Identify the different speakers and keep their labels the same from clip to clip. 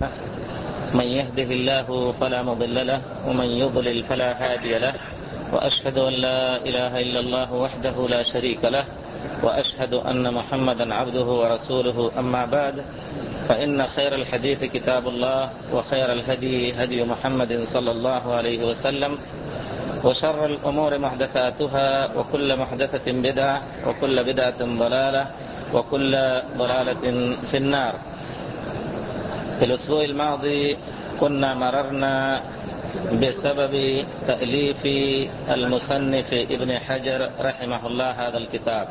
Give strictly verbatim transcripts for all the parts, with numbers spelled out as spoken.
Speaker 1: من يهده الله فلا مضل له ومن يضلل فلا هادي له، وأشهد أن لا إله إلا الله وحده لا شريك له، وأشهد أن محمدا عبده ورسوله. أما بعد، فإن خير الحديث كتاب الله، وخير الهدي هدي محمد صلى الله عليه وسلم، وشر الأمور محدثاتها، وكل محدثة بدعة، وكل بدعة ضلالة، وكل ضلالة في النار. في الأسبوع الماضي كنا مررنا بسبب تأليف المصنف ابن حجر رحمه الله هذا الكتاب،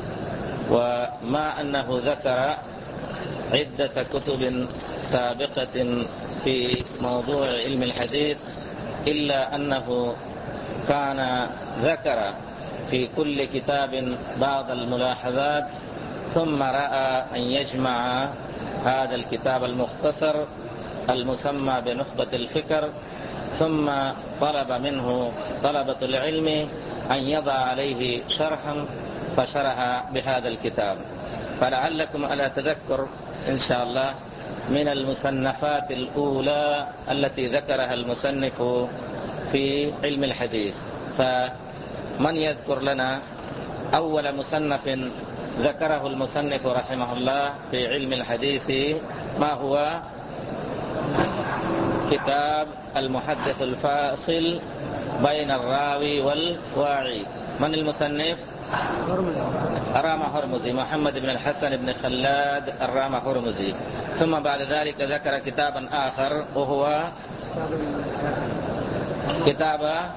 Speaker 1: ومع أنه ذكر عدة كتب سابقة في موضوع علم الحديث، إلا أنه كان ذكر في كل كتاب بعض الملاحظات، ثم رأى أن يجمع هذا الكتاب المختصر المسمى بنخبة الفكر، ثم طلب منه طلبة العلم أن يضع عليه شرحا، فشرح بهذا الكتاب. فلعلكم على تذكر إن شاء الله من المصنفات الأولى التي ذكرها المصنف في علم الحديث. فمن يذكر لنا أول مصنف ذكره المصنف رحمه الله في علم الحديث؟ ما هو؟ كتاب المحدث الفاصل بين الراوي والواعي. من المصنف؟ الرامة هرمزي، محمد بن الحسن بن خلاد الرامة هرمزي. ثم بعد ذلك ذكر كتابا آخر وهو كتاب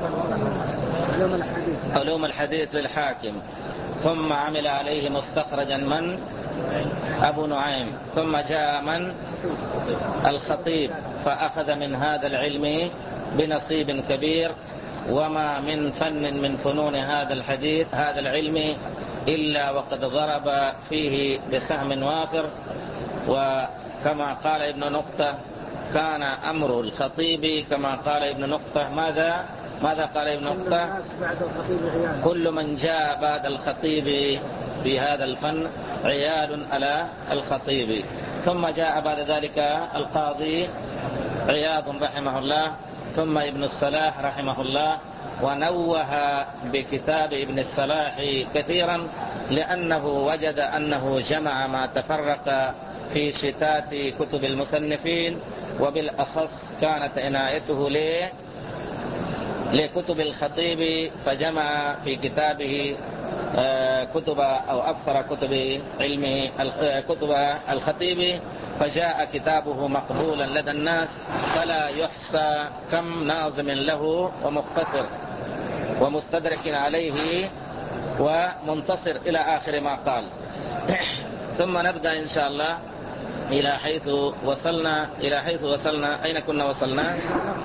Speaker 1: علوم الحديث للحاكم، ثم عمل عليه مستخرجا من؟ أبو نعيم. ثم جاء من؟ الخطيب، فأخذ من هذا العلم بنصيب كبير. وما من فن من فنون هذا الحديث هذا العلم إلا وقد ضرب فيه بسهم وافر. وكما قال ابن نقطة كان أمر الخطيب كما قال ابن نقطة. ماذا ماذا قال ابن نقطة؟ كل من جاء بعد الخطيب في هذا الفن عيال على الخطيب. ثم جاء بعد ذلك القاضي عياض رحمه الله، ثم ابن الصلاح رحمه الله. ونوه بكتاب ابن الصلاح كثيرا، لأنه وجد أنه جمع ما تفرق في شتات كتب المصنفين، وبالأخص كانت عنايته ليه لكتب الخطيب، فجمع في كتابه كتب أو أكثر كتب علم كتب الخطيب، فجاء كتابه مقبولا لدى الناس، فلا يحصى كم ناظم له ومختصر ومستدرك عليه ومنتصر إلى آخر ما قال. ثم نبدأ إن شاء الله إلى حيث وصلنا إلى حيث وصلنا أين كنا وصلنا؟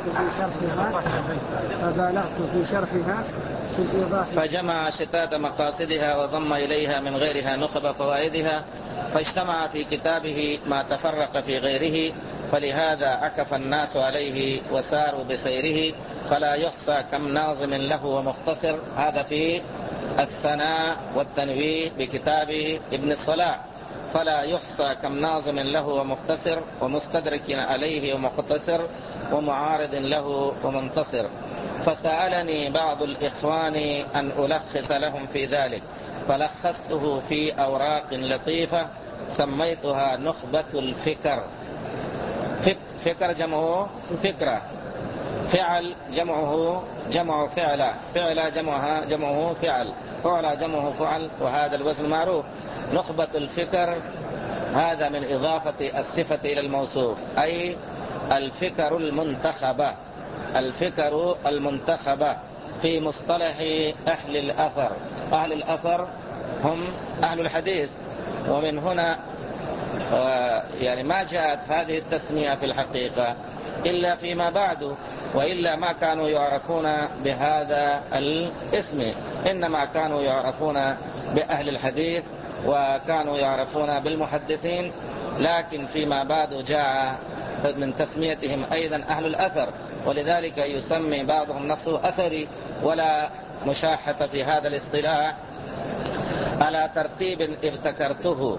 Speaker 2: فبالغت في شرحها في الإيضاح،
Speaker 1: فجمع شتات مقاصدها وضم إليها من غيرها نخب فوائدها، فاجتمع في كتابه ما تفرق في غيره، فلهذا عكف الناس عليه وساروا بسيره، فلا يحصى كم ناظم له ومختصر. هذا في الثناء والتنويه بكتاب ابن الصلاح. فلا يحصى كم ناظم له ومختصر، ومستدرك عليه ومقتصر، ومعارض له ومنتصر. فسألني بعض الإخوان أن ألخص لهم في ذلك، فلخصته في أوراق لطيفة سميتها نخبة الفكر. فكر جمعه فكرة، فعل جمعه جمع فعل، فعل جمعها جمعه فعل، فعل جمعه فعل، وهذا الوزن معروف. نخبة الفكر هذا من إضافة الصفة إلى الموصوف، أي الفكر المنتخبة. الفكر المنتخبة في مصطلح أهل الأثر. أهل الأثر هم أهل الحديث، ومن هنا يعني ما جاءت هذه التسمية في الحقيقة إلا فيما بعد، وإلا ما كانوا يعرفون بهذا الاسم، إنما كانوا يعرفون بأهل الحديث وكانوا يعرفون بالمحدثين. لكن فيما بعد جاء من تسميتهم أيضا أهل الأثر، ولذلك يسمي بعضهم نفسه أثري. ولا مشاحة في هذا الاصطلاح على ترتيب ابتكرته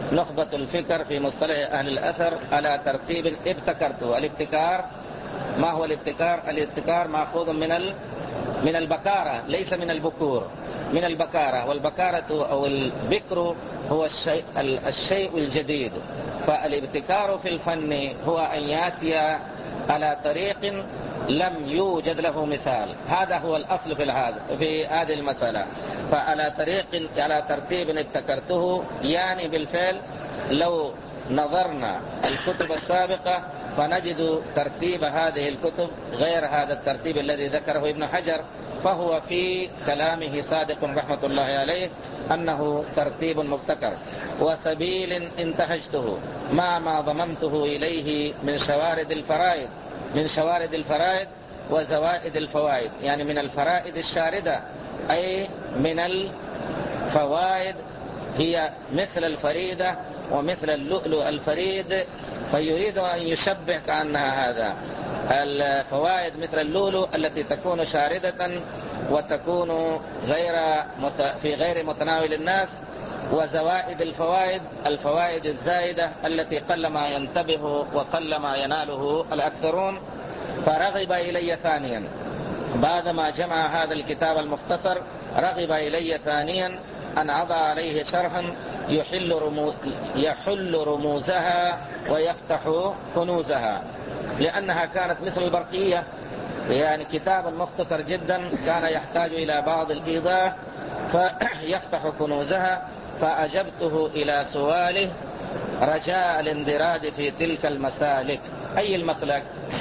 Speaker 1: نخبة الفكر في مصطلح أهل الأثر على ترتيب ابتكرته. الابتكار ما هو الابتكار؟ الابتكار مأخوذ من ال... من البكارة، ليس من البكور، من البكارة. والبكارة أو البكر هو الشيء, الشيء الجديد. فالابتكار في الفن هو أن يأتي على طريق لم يوجد له مثال. هذا هو الأصل في هذا في هذه المسألة. فعلى طريق على ترتيب ابتكرته، يعني بالفعل لو نظرنا الكتب السابقة فنجد ترتيب هذه الكتب غير هذا الترتيب الذي ذكره ابن حجر، فهو في كلامه صادق رحمة الله عليه أنه ترتيب مبتكر. وسبيل انتهجته مع ما ضممته إليه من شوارد الفرائض من شوارد الفرائض وزوائد الفوائد، يعني من الفرائض الشاردة، أي من الفوائد هي مثل الفريدة ومثل اللؤلؤ الفريد، فيريد أن يشبه كأنها هذا. الفوائد مثل اللؤلؤ التي تكون شاردة وتكون غير مت... في غير متناول الناس، وزوائد الفوائد الفوائد الزائدة التي قلما ينتبه وقلما يناله الأكثرون. فرغب إلي ثانيا بعدما جمع هذا الكتاب المختصر، رغب إلي ثانيا أن أضع عليه شرحا يحل, رمو يحل رموزها ويفتح كنوزها، لأنها كانت مثل البرقية، يعني كتاب مختصر جدا كان يحتاج إلى بعض الإيضاح فيفتح كنوزها. فأجبته إلى سؤاله رجاء الاندراج في تلك المسالك. أي المسلك؟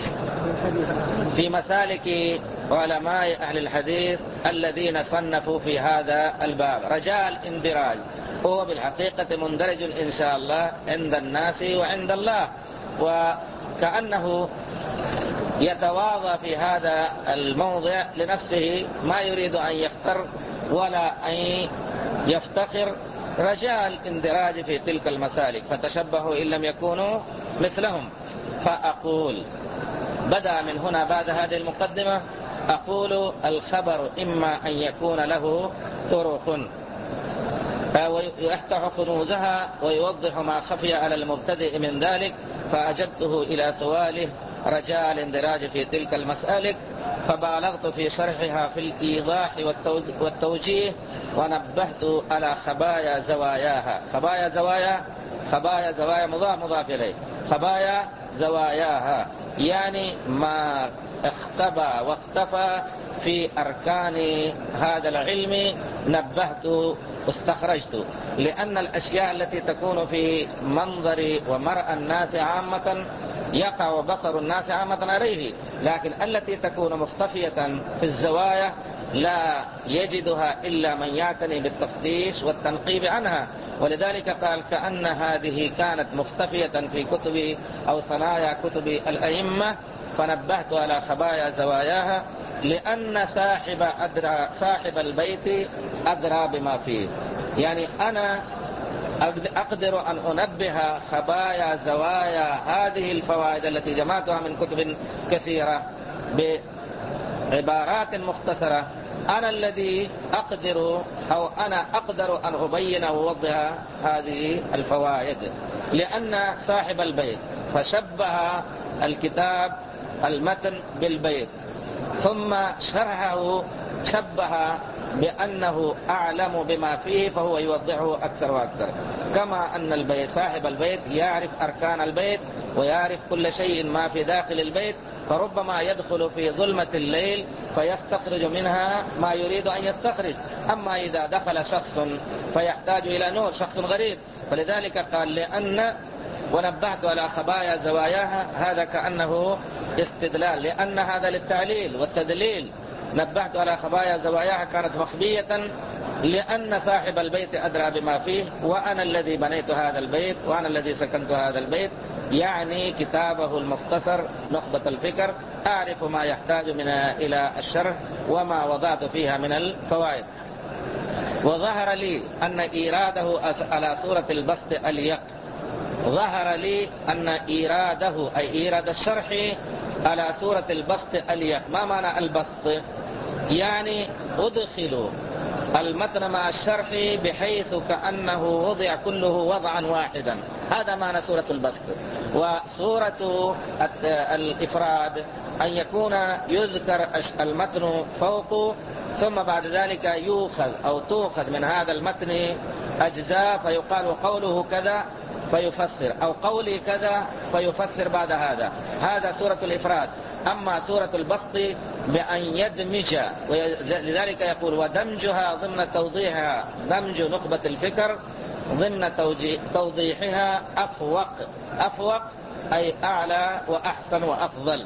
Speaker 1: في مسالك علماء أهل الحديث الذين صنفوا في هذا الباب. رجاء الاندراج هو بالحقيقة مندرج إن شاء الله عند الناس وعند الله، وكأنه يتواضع في هذا الموضع لنفسه، ما يريد أن يختر ولا أن يفتخر. رجاء الاندراج في تلك المسالك فتشبهوا إن لم يكونوا مثلهم. فأقول بدأ من هنا بعد هذه المقدمة، أقول الخبر إما أن يكون له طرق ويفتح كنوزها ويوضح ما خفي على المبتدئ من ذلك. فأجبته إلى سؤاله رجاء الاندراج في تلك المسالك، فبالغت في شرحها في الإيضاح والتوجيه، ونبهت على خبايا زواياها. خبايا زوايا خبايا زوايا مضاف مضاف إليه. خبايا زواياها يعني ما اختبى واختفى في أركان هذا العلم نبهت واستخرجت. لأن الأشياء التي تكون في منظر ومرأى الناس عامة يقع بصر الناس عامة عليه، لكن التي تكون مختفية في الزوايا لا يجدها إلا من يعتني بالتفتيش والتنقيب عنها. ولذلك قال كأن هذه كانت مختفية في كتب أو ثنايا كتب الأئمة، فنبهت على خبايا زواياها، لأن صاحب أدرى صاحب البيت أدرى بما فيه. يعني أنا أقدر أن أنبه خبايا زوايا هذه الفوائد التي جمعتها من كتب كثيرة بعبارات مختصرة. أنا الذي أقدر أو أنا أقدر أن أبين وأوضح هذه الفوائد، لأن صاحب البيت فشبه الكتاب المتن بالبيت، ثم شرحه شبه بأنه أعلم بما فيه فهو يوضحه أكثر وأكثر. كما أن البيت صاحب البيت يعرف أركان البيت ويعرف كل شيء ما في داخل البيت، فربما يدخل في ظلمة الليل فيستخرج منها ما يريد أن يستخرج. أما إذا دخل شخص فيحتاج إلى نور، شخص غريب، فلذلك قال لأن ونبهت على خبايا زواياها، هذا كأنه استدلال، لأن هذا للتعليل والتدليل. نبهت على خبايا زواياها كانت مخبية لأن صاحب البيت أدرى بما فيه، وأنا الذي بنيت هذا البيت وأنا الذي سكنت هذا البيت، يعني كتابه المختصر نخبة الفكر أعرف ما يحتاج من إلى الشرح وما وضعت فيها من الفوائد. وظهر لي أن إيراده على صورة البسط اليق ظهر لي أن إيراده أي إيراد الشرح على صورة البسط اليق. ما معنى البسط؟ يعني أدخل المتن مع الشرح بحيث كأنه وضع كله وضعا واحدا. هذا معنى سورة البسط. وسورة الإفراد أن يكون يذكر المتن فوق، ثم بعد ذلك يؤخذ أو تؤخذ من هذا المتن أجزاء فيقال قوله كذا فيفسر، أو قولي كذا فيفسر بعد هذا. هذا سورة الإفراد. أما سورة البسط بأن يدمج، لذلك يقول ودمجها ضمن توضيحها، دمج نخبة الفكر ضمن توضيحها أفوق. أفوق أي أعلى وأحسن وأفضل.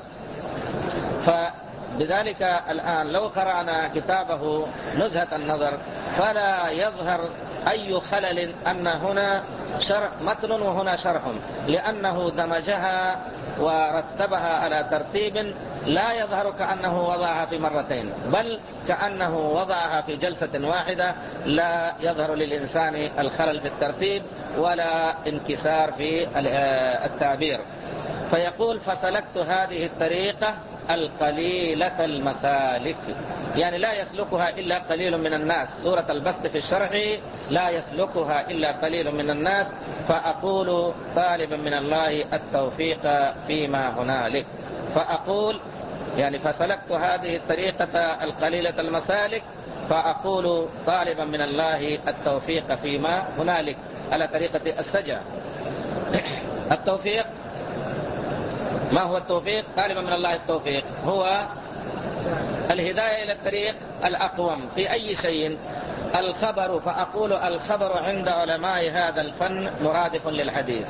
Speaker 1: فبذلك الآن لو قرأنا كتابه نزهة النظر فلا يظهر أي خلل أن هنا شرح متن وهنا شرح، لأنه دمجها ورتبها على ترتيب لا يظهر كأنه وضعها في مرتين، بل كأنه وضعها في جلسة واحدة، لا يظهر للإنسان الخلل في الترتيب ولا انكسار في التعبير. فيقول فسلكت هذه الطريقة القليلة المسالك، يعني لا يسلكها إلا قليل من الناس. سورة البسط في الشرح لا يسلكها إلا قليل من الناس، فأقول طالبا من الله التوفيق فيما هنالك. فأقول يعني فسلكت هذه الطريقة القليلة المسالك، فأقول طالبا من الله التوفيق فيما هنالك، على طريقة السجع. التوفيق ما هو التوفيق؟ طالبا من الله التوفيق هو الهداية إلى الطريق الأقوم في أي شيء. الخبر فأقول الخبر عند علماء هذا الفن مرادف للحديث.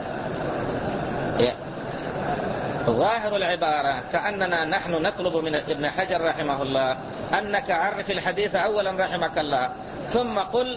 Speaker 1: ظاهر العبارة كأننا نحن نطلب من ابن حجر رحمه الله أنك عرف الحديث أولا رحمك الله، ثم قل،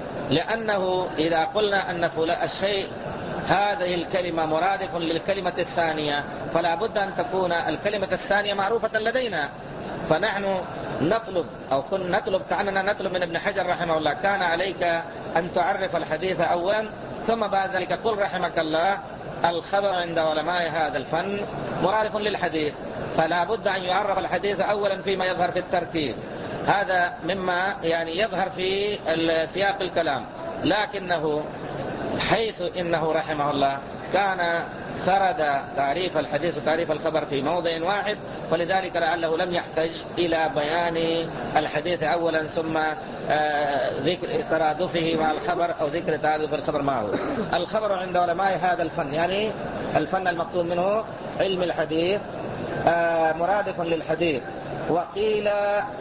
Speaker 1: لأنه إذا قلنا أن فلان الشيء هذه الكلمة مرادف للكلمة الثانية فلا بد أن تكون الكلمة الثانية معروفة لدينا. فنحن نطلب أو كن نطلب كأننا نطلب من ابن حجر رحمه الله كان عليك أن تعرف الحديث أولا، ثم بعد ذلك قل رحمك الله الخبر عند علماء هذا الفن مرادف للحديث، فلا بد أن يعرف الحديث أولا فيما يظهر في الترتيب. هذا مما يعني يظهر في سياق الكلام، لكنه حيث إنه رحمه الله كان سرد تعريف الحديث وتعريف الخبر في موضع واحد، فلذلك لعله لم يحتج إلى بيان الحديث أولا ثم ذكر ترادفه مع الخبر أو ذكر ترادف الخبر معه. الخبر عند علماء هذا الفن، يعني الفن المقصود منه علم الحديث، مرادف للحديث. وقيل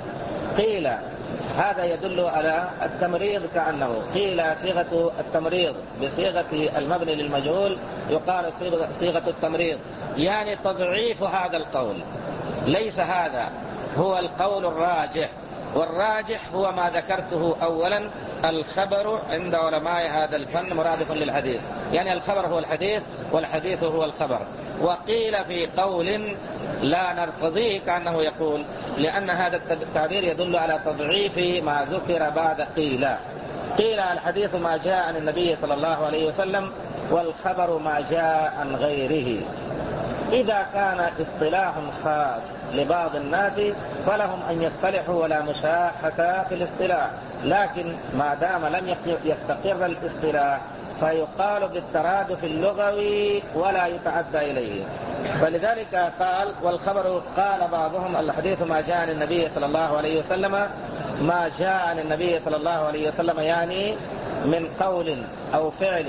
Speaker 1: قيل هذا يدل على التمريض، كأنه قيل صيغة التمريض بصيغة المبني للمجهول يقال صيغة التمريض، يعني تضعيف هذا القول. ليس هذا هو القول الراجح، والراجح هو ما ذكرته أولا، الخبر عند علماء هذا الفن مرادف للحديث، يعني الخبر هو الحديث والحديث هو الخبر. وقيل في قول لا نرتضيه كأنه يقول، لأن هذا التعبير يدل على تضعيف ما ذكر بعد قيل. قيل الحديث ما جاء عن النبي صلى الله عليه وسلم، والخبر ما جاء عن غيره. إذا كان اصطلاح خاص لبعض الناس فلهم أن يصطلحوا ولا مشاحة في الاصطلاح، لكن ما دام لم يستقر الاصطلاح فيقال بالترادف اللغوي ولا يتعدى إليه. فلذلك قال والخبر، قال بعضهم الحديث ما جاء عن النبي صلى الله عليه وسلم، ما جاء عن النبي صلى الله عليه وسلم يعني من قول أو فعل،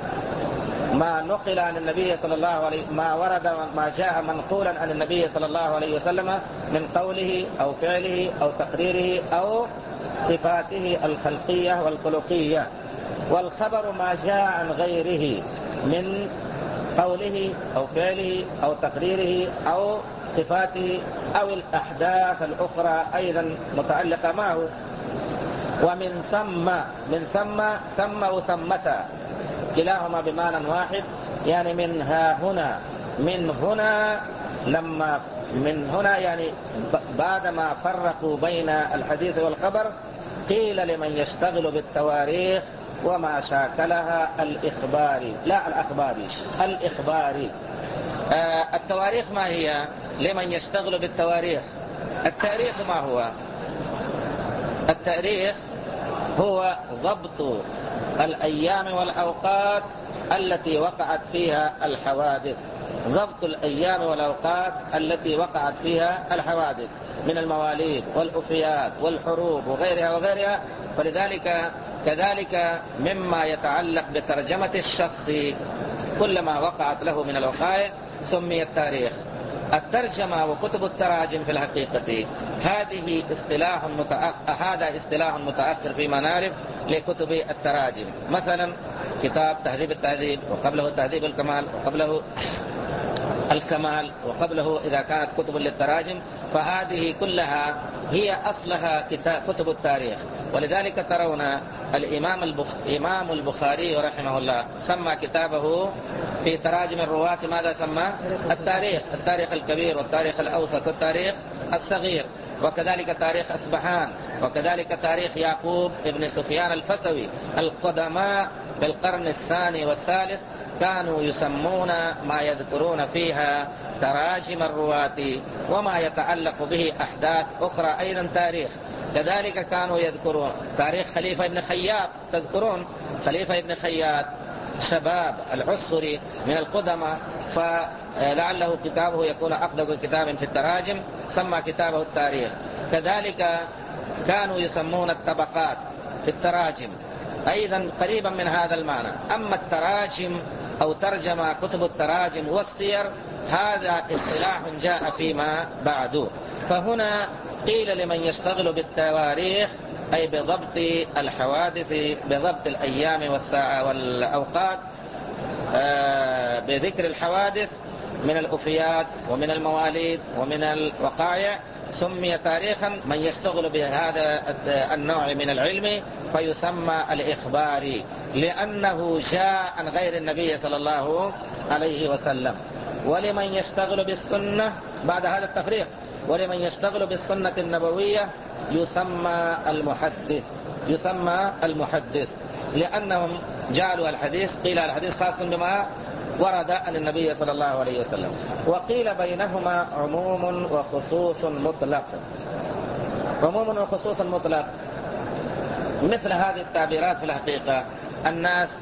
Speaker 1: ما نقل عن النبي صلى الله عليه ما ورد ما جاء منقولا عن النبي صلى الله عليه وسلم من قوله أو فعله أو تقريره أو صفاته الخلقية والخلقية. والخبر ما جاء عن غيره من قوله أو فعله أو تقريره أو صفاته أو الأحداث الأخرى أيضا متعلقة معه. ومن ثم من ثم ثم وثمة كلاهما بمعنى واحد، يعني من ها هنا من هنا لما من هنا يعني بعدما فرقوا بين الحديث والخبر قيل لمن يشتغل بالتواريخ وما شاكلها الإخباري لا الأخباري الإخباري. آه التواريخ ما هي؟ لمن يشتغل بالتواريخ. التاريخ ما هو؟ التاريخ هو ضبط الأيام والأوقات التي وقعت فيها الحوادث، ضبط الأيام والأوقات التي وقعت فيها الحوادث من المواليد والأفيات والحروب وغيرها وغيرها. فلذلك كذلك مما يتعلق بترجمة الشخص كلما وقعت له من الوقائع سمي التاريخ. الترجمة وكتب التراجم في الحقيقة هذه اصطلاح متأخر، هذا اصطلاح متأخر فيما نعرف لكتب التراجم. مثلا كتاب تهذيب التهذيب، وقبله تهذيب الكمال، وقبله الكمال، وقبله إذا كانت كتب للتراجم، فهذه كلها هي أصلها كتب التاريخ. ولذلك ترون الإمام البخ... إمام البخاري رحمه الله سمى كتابه في تراجم الرواة ماذا سمى؟ التاريخ، التاريخ الكبير والتاريخ الأوسط والتاريخ الصغير، وكذلك تاريخ أصبهان، وكذلك تاريخ يعقوب ابن سفيان الفسوي. القدماء بالقرن الثاني والثالث كانوا يسمون ما يذكرون فيها تراجم الرواة وما يتعلق به أحداث أخرى أيضا تاريخ. كذلك كانوا يذكرون تاريخ خليفة ابن خياط، تذكرون خليفة ابن خياط شباب العصري من القدماء، فلعله كتابه يكون أقدم كتاب في التراجم سمى كتابه التاريخ. كذلك كانوا يسمون الطبقات في التراجم أيضا قريبا من هذا المعنى. أما التراجم أو ترجمة كتب التراجم والسير هذا اصطلاح جاء فيما بعد. فهنا قيل لمن يشتغل بالتواريخ أي بضبط الحوادث، بضبط الأيام والساعة والأوقات، بذكر الحوادث من الأفيات ومن المواليد ومن الوقائع، سمي تاريخا. من يشتغل بهذا النوع من العلم فيسمى الإخباري، لأنه جاء عن غير النبي صلى الله عليه وسلم. ولمن يشتغل بالسنة بعد هذا التفريق، ولمن يشتغل بالسنة النبوية يسمى المحدث، يسمى المحدث لأنهم جعلوا الحديث، قيل الحديث خاص بما ورد عن النبي صلى الله عليه وسلم. وقيل بينهما عموم وخصوص مطلق. عموم وخصوص مطلق مثل هذه التعبيرات في الحقيقة الناس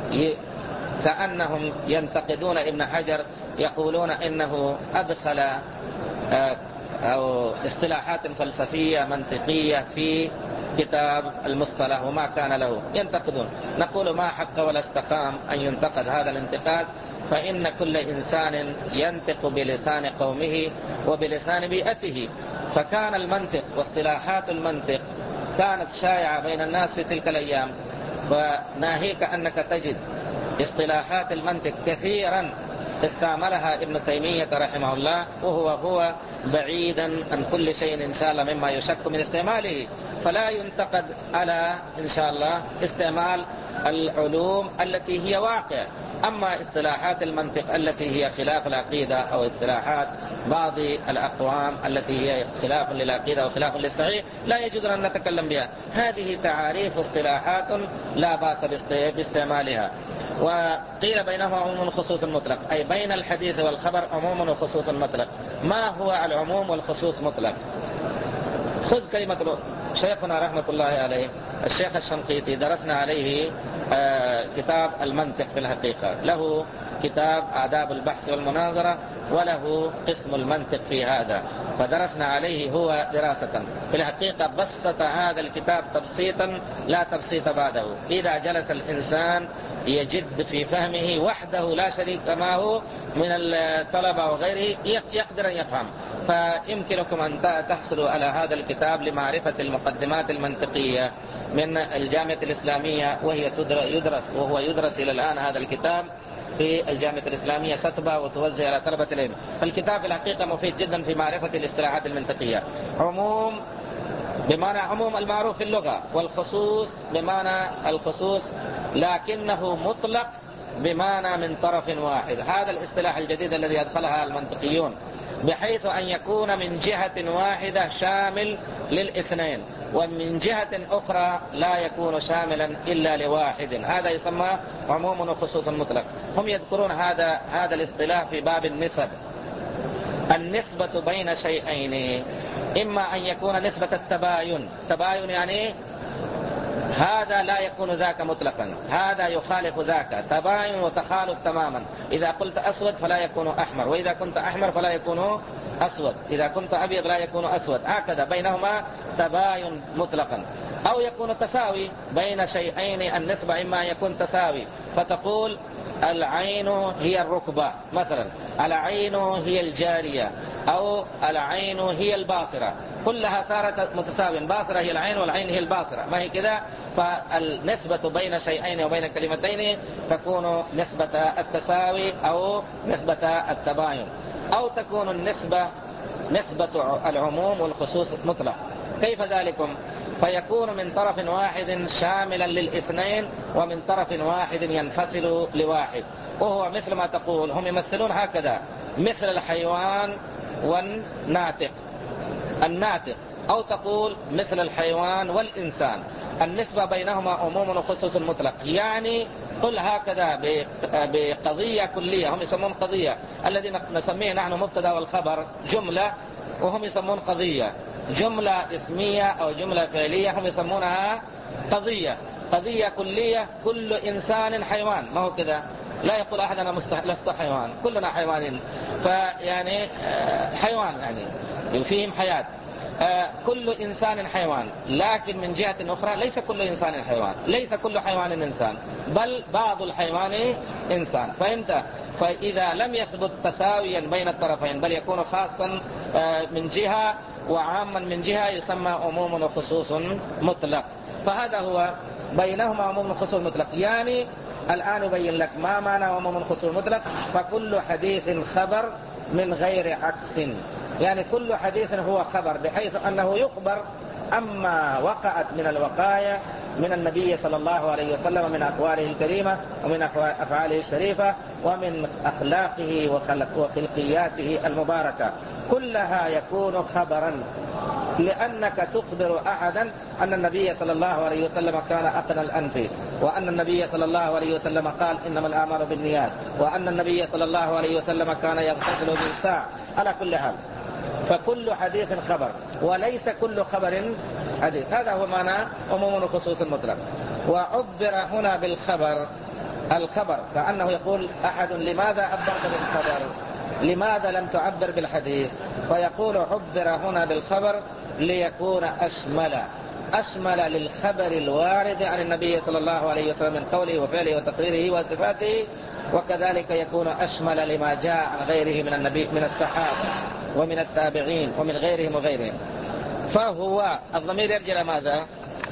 Speaker 1: كأنهم ينتقدون ابن حجر، يقولون إنه أدخل أو اصطلاحات فلسفية منطقية في كتاب المصطلح وما كان له، ينتقدون. نقول ما حق ولا استقام أن ينتقد هذا الانتقاد، فإن كل إنسان ينطق بلسان قومه وبلسان بيئته. فكان المنطق واصطلاحات المنطق كانت شائعة بين الناس في تلك الأيام، وناهيك أنك تجد اصطلاحات المنطق كثيرا استعملها ابن تيمية رحمه الله، وهو هو بعيدا عن كل شيء إن شاء الله مما يشك من استعماله. فلا ينتقد على إن شاء الله استعمال العلوم التي هي واقع. أما اصطلاحات المنطق التي هي خلاف العقيدة أو اصطلاحات بعض الأقوام التي هي خلاف للعقيدة وخلاف للصحيح لا يجوز أن نتكلم بها. هذه تعاريف واصطلاحات لا بأس باستعمالها. وقيل بينهما عموم وخصوص مطلق، أي بين الحديث والخبر عموم وخصوص مطلق. ما هو العموم والخصوص مطلق؟ خذ كلمة شيخنا رحمة الله عليه الشيخ الشنقيطي، درسنا عليه آه كتاب المنطق في الحقيقة، له كتاب آداب البحث والمناظرة وله قسم المنطق في هذا، فدرسنا عليه هو دراسة. في الحقيقة بسط هذا الكتاب تبسيطا لا تبسيط بعده. إذا جلس الإنسان يجد في فهمه وحده لا شريك معه من الطلبة وغيره يقدر أن يفهم. فيمكنكم أن تحصلوا على هذا الكتاب لمعرفة المقدمات المنطقية من الجامعة الإسلامية، وهي يدرس وهو يدرس إلى الآن هذا الكتاب في الجامعة الإسلامية، تطبع وتوزع على طلبة العلم. فالكتاب في الحقيقة مفيد جدا في معرفة الاصطلاحات المنطقية. عموم بمعنى عموم المعروف في اللغة، والخصوص بمعنى الخصوص لكنه مطلق بمعنى من طرف واحد. هذا الاصطلاح الجديد الذي أدخلها المنطقيون، بحيث أن يكون من جهة واحدة شامل للاثنين، ومن جهة أخرى لا يكون شاملا إلا لواحد. هذا يسمى عموم وخصوص مطلق. هم يذكرون هذا هذا الاصطلاح في باب النسب. النسبة بين شيئين، إما أن يكون نسبة التباين، تباين يعني هذا لا يكون ذاك مطلقا، هذا يخالف ذاك، تباين وتخالف تماما. إذا قلت أسود فلا يكون أحمر، وإذا كنت أحمر فلا يكون أسود، إذا كنت أبيض لا يكون أسود، هكذا بينهما تباين مطلقا. أو يكون تساوي بين شيئين، النسبة إما أن يكون تساوي، فتقول العين هي الركبة مثلا، العين هي الجارية، أو العين هي الباصرة، كلها صارت متساوية، الباصرة هي العين والعين هي الباصرة، ما هي كذا؟ فالنسبة بين شيئين وبين كلمتين تكون نسبة التساوي أو نسبة التباين. أو تكون النسبة نسبة العموم والخصوص مطلق. كيف ذلكم؟ فيكون من طرف واحد شاملا للاثنين، ومن طرف واحد ينفصل لواحد، وهو مثل ما تقول، هم يمثلون هكذا، مثل الحيوان والناطق، الناطق، أو تقول مثل الحيوان والإنسان، النسبة بينهما عموم وخصوص مطلق. يعني قل هكذا بقضية كلية، هم يسمون قضية، الذي نسميه نحن مبتدا والخبر جملة، وهم يسمون قضية، جملة اسمية أو جملة فعلية هم يسمونها قضية. قضية كلية، كل إنسان حيوان، ما هو كذا؟ لا يقول أحد أنا لست حيوان، كلنا حيوانين، فيعني حيوان يعني فيهم حياة، كل إنسان حيوان. لكن من جهة أخرى ليس كل إنسان حيوان، ليس كل حيوان إنسان، بل بعض الحيوان إنسان، فهمت؟ فإذا لم يثبت تساويا بين الطرفين، بل يكون خاصا من جهة وعاما من جهة، يسمى عموم وخصوص مطلق. فهذا هو بينهما عموم وخصوص مطلق. يعني الآن أبين لك ما معنى عموم وخصوص مطلق. فكل حديث خبر من غير عكس، يعني كل حديث هو خبر، بحيث أنه يخبر أما وقعت من الوقايا من النبي صلى الله عليه وسلم من أقواله الكريمة ومن أفعاله الشريفة ومن أخلاقه وخلقياته المباركة، كلها يكون خبرا، لأنك تخبر أحدا أن النبي صلى الله عليه وسلم كان أقنى الأنف، وأن النبي صلى الله عليه وسلم قال إنما الأعمال بالنيات، وأن النبي صلى الله عليه وسلم كان يغتسل بالساعة، على كل حال. فكل حديث خبر، وليس كل خبر حديث. هذا هو معنى عموم وخصوص مطلق. وعبر هنا بالخبر، الخبر كأنه يقول أحد لماذا عبرت بالخبر، لماذا لم تعبر بالحديث؟ فيقول عبر هنا بالخبر ليكون أشمل، أشمل للخبر الوارد عن النبي صلى الله عليه وسلم من قوله وفعله وتقريره وصفاته، وكذلك يكون أشمل لما جاء عن غيره من النبي من الصحابة ومن التابعين ومن غيرهم وغيرهم. فهو الضمير يرجع إلى ماذا؟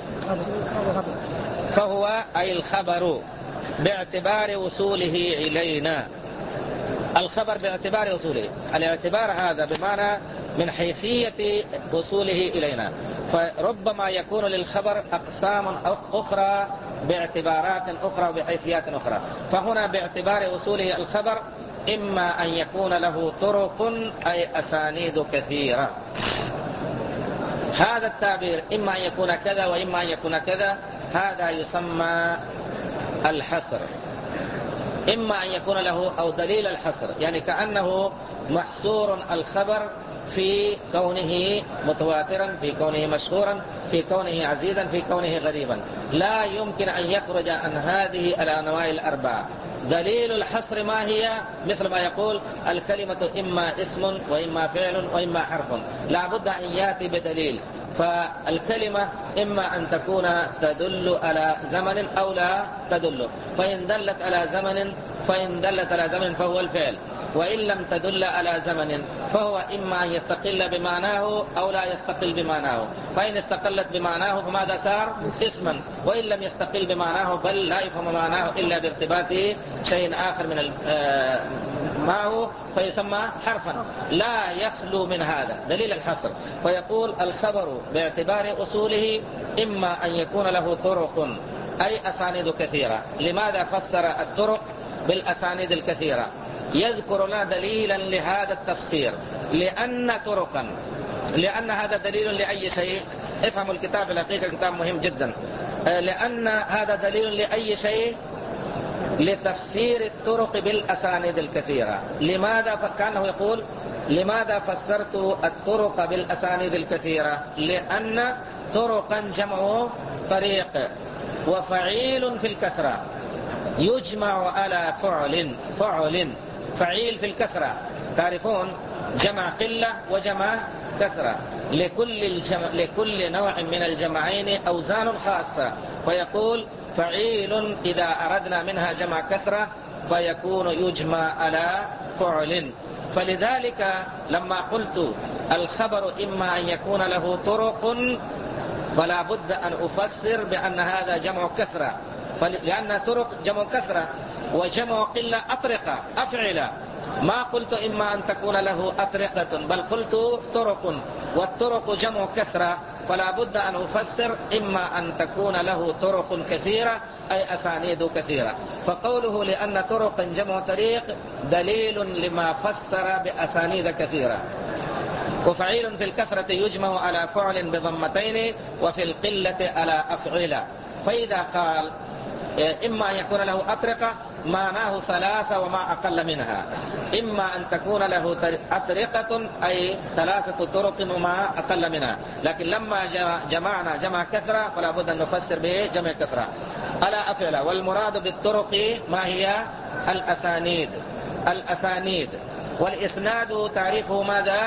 Speaker 1: فهو أي الخبر باعتبار وصوله إلينا، الخبر باعتبار وصوله، الاعتبار هذا بمعنى من حيثية وصوله إلينا. فربما يكون للخبر أقسام أخرى باعتبارات أخرى وبحيثيات أخرى. فهنا باعتبار وصوله الخبر إما أن يكون له طرق أي أسانيد كثيرة. هذا التعبير إما أن يكون كذا وإما أن يكون كذا، هذا يسمى الحصر. إما أن يكون له أو دليل الحصر، يعني كأنه محصور الخبر في كونه متواترا، في كونه مشهورا، في كونه عزيزا، في كونه غريبا، لا يمكن أن يخرج عن هذه الأنواع الأربعة. دليل الحصر ما هي؟ مثل ما يقول الكلمة إما اسم وإما فعل وإما حرف، لا بد أن يأتي بدليل. فالكلمة إما أن تكون تدل على زمن أو لا تدل، فإن دلت على زمن فإن دلت على زمن فهو الفعل، وإن لم تدل على زمن فهو إما أن يستقل بمعناه أو لا يستقل بمعناه. فإن استقلت بمعناه فماذا صار؟ اسما، وإن لم يستقل بمعناه بل لا يفهم معناه إلا بارتباطه شيء آخر من معه فيسمى حرفا، لا يخلو من هذا دليل الحصر. فيقول الخبر باعتبار أصوله إما أن يكون له طرق أي أسانيد كثيرة. لماذا فسر الطرق بالأسانيد الكثيرة؟ يذكر لنا دليلا لهذا التفسير، لأن طرقا، لأن هذا دليل لأي شيء. افهموا الكتاب، الحقيقة الكتاب مهم جدا. لأن هذا دليل لأي شيء؟ لتفسير الطرق بالأسانيد الكثيرة. لماذا؟ فكانه يقول لماذا فسرت الطرق بالأسانيد الكثيرة؟ لأن طرقا جمع طريق، وفعيل في الكثرة يجمع على فعل. فعل فعيل في الكثرة، تعرفون جمع قلة وجمع كثرة، لكل, الجمع لكل نوع من الجمعين أوزان خاصة، فيقول فعيل إذا أردنا منها جمع كثرة فيكون يجمع على فعل. فلذلك لما قلت الخبر إما أن يكون له طرق فلا بد أن أفسر بأن هذا جمع كثرة، لأن طرق جمع كثرة وجمع قلة أطرقة أفعلة. ما قلت إما أن تكون له أطرقة، بل قلت طرق، والطرق جمع كثرة، فلا بد أن أفسر إما أن تكون له طرق كثيرة أي أسانيد كثيرة. فقوله لأن طرق جمع طريق دليل لما فسر بأسانيد كثيرة. وفعيل في الكثرة يجمع على فعل بضمتين وفي القلة على أفعلة. فإذا قال إما أن يكون له أطرقة معناه ثلاثة وما أقل منها، إما أن تكون له أطرقة أي ثلاثة طرق وما أقل منها، لكن لما جمعنا جمع كثرة فلا بد أن نفسر به جمع كثرة على أفعلة. والمراد بالطرق ما هي؟ الأسانيد. الأسانيد والإسناد تعريفه ماذا؟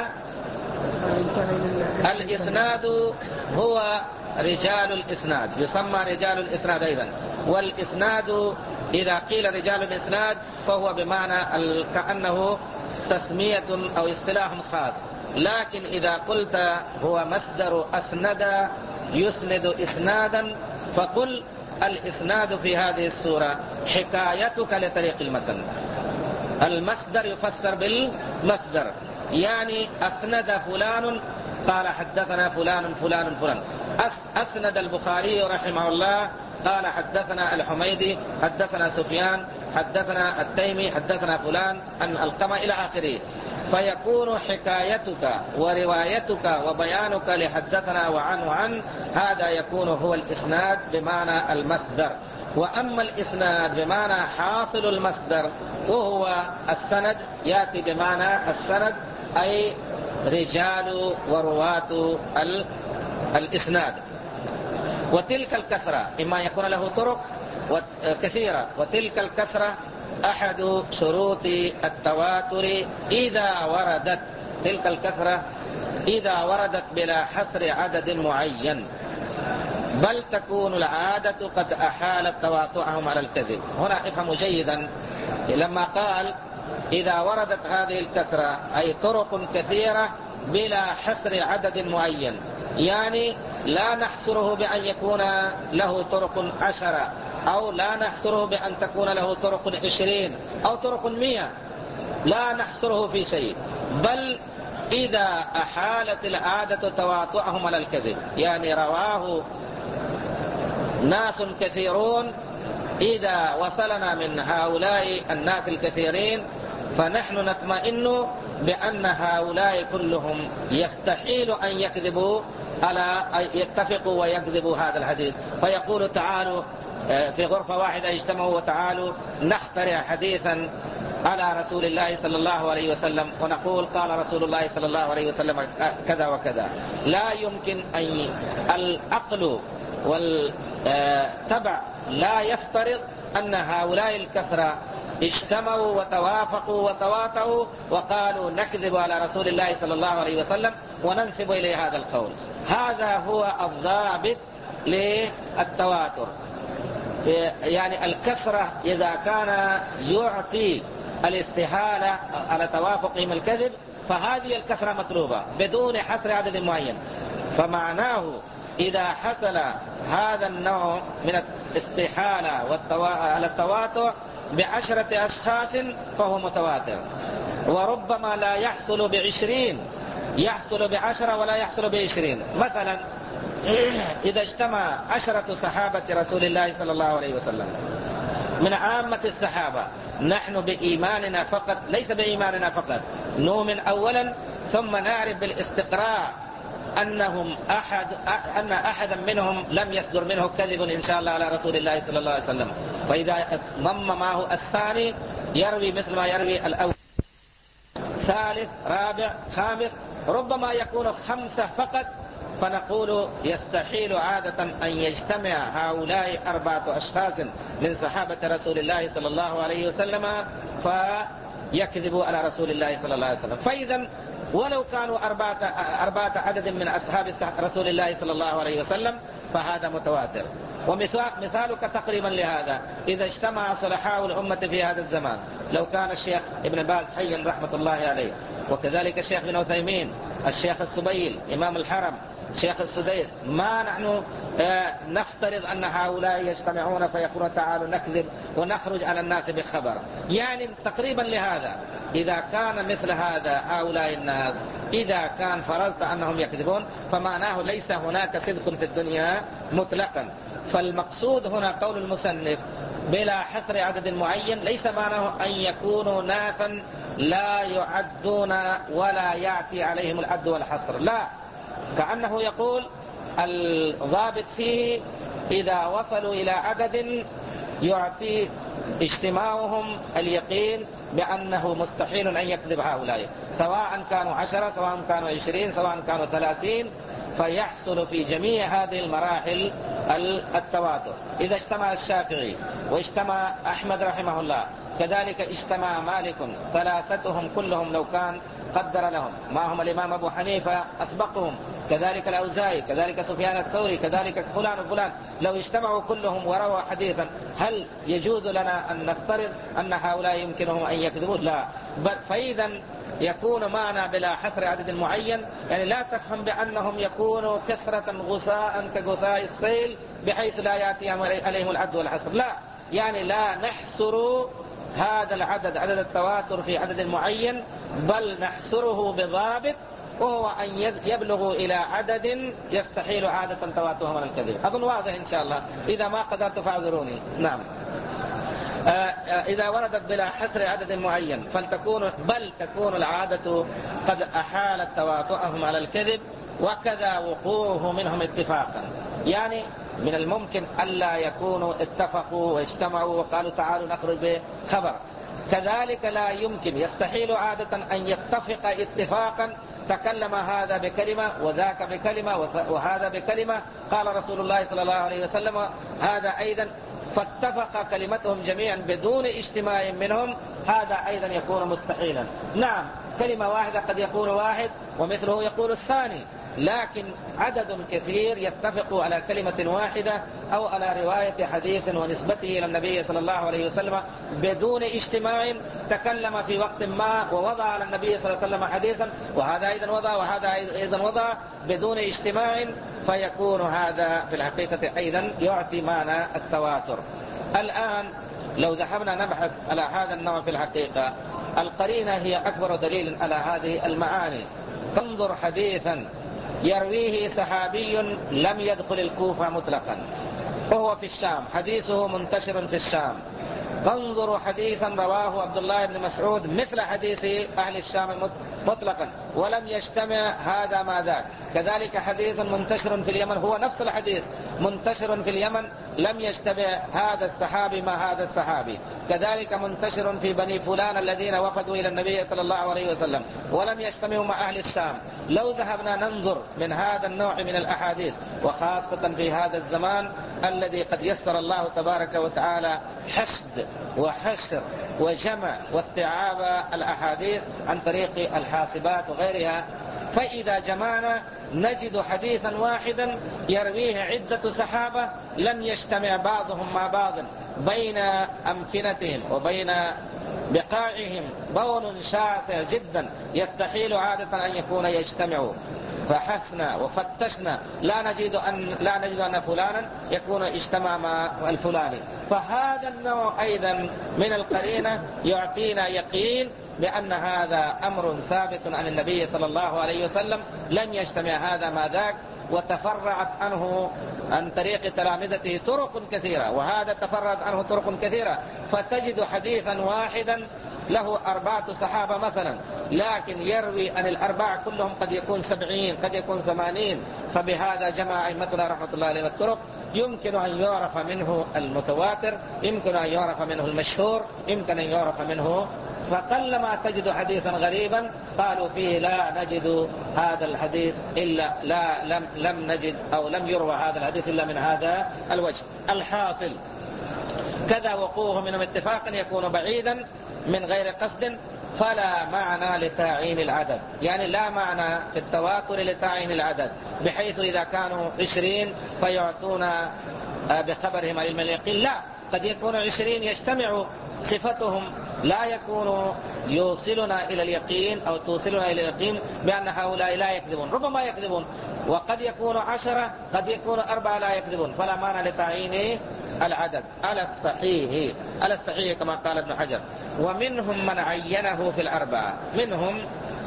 Speaker 1: الإسناد هو رجال الإسناد، يسمى رجال الإسناد أيضا. والإسناد إذا قيل رجال الإسناد فهو بمعنى كأنه تسمية أو اصطلاح خاص، لكن إذا قلت هو مصدر أسند يسند إسنادا فقل الإسناد في هذه السورة حكايتك لطريق المتن. المصدر يفسر بالمصدر، يعني أسند فلان قال حدثنا فلان فلان فلان. أسند البخاري رحمه الله قال حدثنا الحميدي حدثنا سفيان حدثنا التيمي حدثنا فلان عن القمة إلى آخره. فيكون حكايتك وروايتك وبيانك لحدثنا وعن وعن هذا يكون هو الإسناد بمعنى المصدر. وأما الإسناد بمعنى حاصل المصدر وهو السند يأتي بمعنى السند أي رجال ورواة الإسناد. وتلك الكثرة إما يكون له طرق كثيرة، وتلك الكثرة أحد شروط التواتر إذا وردت. تلك الكثرة إذا وردت بلا حصر عدد معين، بل تكون العادة قد أحالت تواطؤهم على الكذب. هنا افهموا جيدا، لما قال إذا وردت هذه الكثرة أي طرق كثيرة بلا حصر عدد معين، يعني لا نحصره بأن يكون له طرق عشرة، أو لا نحصره بأن تكون له طرق عشرين أو طرق مئة، لا نحصره في شيء، بل إذا أحالت العادة تواطؤهم على الكذب، يعني رواه ناس كثيرون، إذا وصلنا من هؤلاء الناس الكثيرين فنحن نطمئن بأن هؤلاء كلهم يستحيل أن يكذبوا على يتفقوا ويكذبوا هذا الحديث. فيقول تعالوا في غرفة واحدة اجتمعوا وتعالوا نخترع حديثا على رسول الله صلى الله عليه وسلم ونقول قال رسول الله صلى الله عليه وسلم كذا وكذا. لا يمكن أن العقل والتبع لا يفترض أن هؤلاء الكثرة اجتمعوا وتوافقوا وتواطؤوا وقالوا نكذب على رسول الله صلى الله عليه وسلم وننسب إليه هذا القول. هذا هو الضابط للتواتر، يعني الكثرة إذا كان يعطي الاستحالة على توافقهم الكذب فهذه الكثرة مطلوبة بدون حصر عدد معين. فمعناه إذا حصل هذا النوع من الاستحالة على التواتر بعشرة أشخاص فهو متواتر، وربما لا يحصل بعشرين، يحصل بعشرة ولا يحصل بعشرين. مثلا إذا اجتمع عشرة صحابة رسول الله صلى الله عليه وسلم من عامة الصحابة، نحن بإيماننا فقط، ليس بإيماننا فقط، نؤمن أولا ثم نعرف بالاستقراء أنهم أحد أن أحدا منهم لم يصدر منه كذب إن شاء الله على رسول الله صلى الله عليه وسلم. فإذا ضم معه الثاني يروي مثل ما يروي الأول، ثالث رابع خامس، ربما يكون خمسة فقط فنقول يستحيل عادة أن يجتمع هؤلاء أربعة أشخاص من صحابة رسول الله صلى الله عليه وسلم فيكذبوا على رسول الله صلى الله عليه وسلم. فإذا ولو كانوا أربعة, أربعة عدد من أصحاب رسول الله صلى الله عليه وسلم فهذا متواتر. ومثالك تقريبا لهذا إذا اجتمع صلحاء الأمة في هذا الزمان، لو كان الشيخ ابن باز حيا رحمة الله عليه، وكذلك الشيخ ابن عثيمين، الشيخ السبيل، إمام الحرم، شيخ السديس، ما نحن نفترض أن هؤلاء يجتمعون فيقولون تعالوا نكذب ونخرج على الناس بخبر. يعني تقريبا لهذا إذا كان مثل هذا هؤلاء الناس، إذا كان فرضت أنهم يكذبون فمعناه ليس هناك صدق في الدنيا مطلقا. فالمقصود هنا قول المصنف بلا حصر عدد معين ليس معناه أن يكونوا ناسا لا يعدون ولا يأتي عليهم العد والحصر، لا، كأنه يقول الضابط فيه إذا وصلوا إلى عدد يعطي اجتماعهم اليقين بأنه مستحيل أن يكذب هؤلاء، سواء كانوا عشرة، سواء كانوا عشرين، سواء كانوا ثلاثين، فيحصل في جميع هذه المراحل التواتر. إذا اجتمع الشافعي واجتمع أحمد رحمه الله، كذلك اجتمع مالك، ثلاثتهم كلهم لو كان قدر لهم معهم الإمام أبو حنيفة أسبقهم، كذلك الأوزاعي، كذلك سفيان الثوري، كذلك فلان وفلان، لو اجتمعوا كلهم ورووا حديثا هل يجوز لنا أن نفترض أن هؤلاء يمكنهم أن يكذبون؟ لا. فإذا يكون معنا بلا حصر عدد معين، يعني لا تفهم بأنهم يكونوا كثرة غثاء كغثاء السيل بحيث لا يأتي عليهم العد والحصر، لا، يعني لا نحصر هذا العدد عدد التواتر في عدد معين، بل نحصره بضابط وهو أن يبلغوا إلى عدد يستحيل عادة تواترهم على الكذب. أظن واضح إن شاء الله، إذا ما قدرت فاعذروني. نعم. إذا وردت بلا حصر عدد معين فلتكون بل تكون العادة قد أحالت تواطؤهم على الكذب، وكذا وقوعه منهم اتفاقا. يعني من الممكن ألا يكونوا اتفقوا واجتمعوا وقالوا تعالوا نخرج بخبر، كذلك لا يمكن يستحيل عادة أن يتفق اتفاقا تكلم هذا بكلمة وذاك بكلمة وهذا بكلمة، قال رسول الله صلى الله عليه وسلم هذا أيضا، فاتفق كلمتهم جميعا بدون اجتماع منهم، هذا أيضا يكون مستحيلا. نعم، كلمة واحدة قد يقول واحد ومثله يقول الثاني، لكن عدد كثير يتفق على كلمة واحدة أو على رواية حديث ونسبته إلى النبي صلى الله عليه وسلم بدون اجتماع، تكلم في وقت ما ووضع على النبي صلى الله عليه وسلم حديثا، وهذا أيضا وضع وهذا أيضا وضع بدون اجتماع، فيكون هذا في الحقيقة أيضا يعطي معنى التواتر. الآن لو ذهبنا نبحث على هذا النوع في الحقيقة، القرينة هي أكبر دليل على هذه المعاني. تنظر حديثا يرويه صحابي لم يدخل الكوفة مطلقا وهو في الشام، حديثه منتشر في الشام. تنظر حديثا رواه عبد الله بن مسعود مثل حديث أهل الشام مطلقا ولم يجتمع هذا مع ذاك. كذلك حديث منتشر في اليمن هو نفس الحديث منتشر في اليمن لم يجتمع هذا الصحابي مع هذا الصحابي. كذلك منتشر في بني فلان الذين وفدوا إلى النبي صلى الله عليه وسلم ولم يجتمعوا مع أهل الشام. لو ذهبنا ننظر من هذا النوع من الأحاديث، وخاصة في هذا الزمان الذي قد يسر الله تبارك وتعالى حشد وحشر وجمع واستيعاب الأحاديث عن طريق الحاسبات وغيرها، فإذا جمعنا نجد حديثا واحدا يرويه عدة صحابة لم يجتمع بعضهم مع بعض، بين أمكنتهم وبين بقاعهم بون شاسع جدا يستحيل عادة أن يكون يجتمعوا. فحثنا وفتشنا لا نجد أن لا نجد أن فلانا يكون اجتمع مع الفلاني. فهذا النوع أيضا من القرينة يعطينا يقين بأن هذا أمر ثابت عن النبي صلى الله عليه وسلم، لم يجتمع هذا مع ذاك، وتفرعت عنه عن طريق تلامذته طرق كثيرة، وهذا تفرعت عنه طرق كثيرة، فتجد حديثا واحدا له أربعة صحابة مثلا، لكن يروي عن الأربعة كلهم قد يكون سبعين قد يكون ثمانين. فبهذا جمع أئمتنا رحمة الله عليهم الطرق، يمكن أن يعرف منه المتواتر، يمكن أن يعرف منه المشهور، يمكن أن يعرف منه فقلما تجد حديثا غريبا قالوا فيه لا نجد هذا الحديث إلا لا لم, لم نجد أو لم يروى هذا الحديث إلا من هذا الوجه. الحاصل كذا وقوعه منهم اتفاقا يكون بعيدا من غير قصد، فلا معنى لتعيين العدد، يعني لا معنى في التواتر لتعيين العدد، بحيث إذا كانوا عشرين فيعطون بخبرهم علم اليقين، لا، قد يكون عشرين يجتمع صفتهم لا يكون يوصلنا إلى اليقين أو توصلنا إلى اليقين بأن هؤلاء لا يكذبون، ربما يكذبون، وقد يكون عشرة قد يكون أربعة لا يكذبون، فلا معنى لتعيين العدد على الصحيح على الصحيح كما قال ابن حجر. ومنهم من عينه في الأربعة، منهم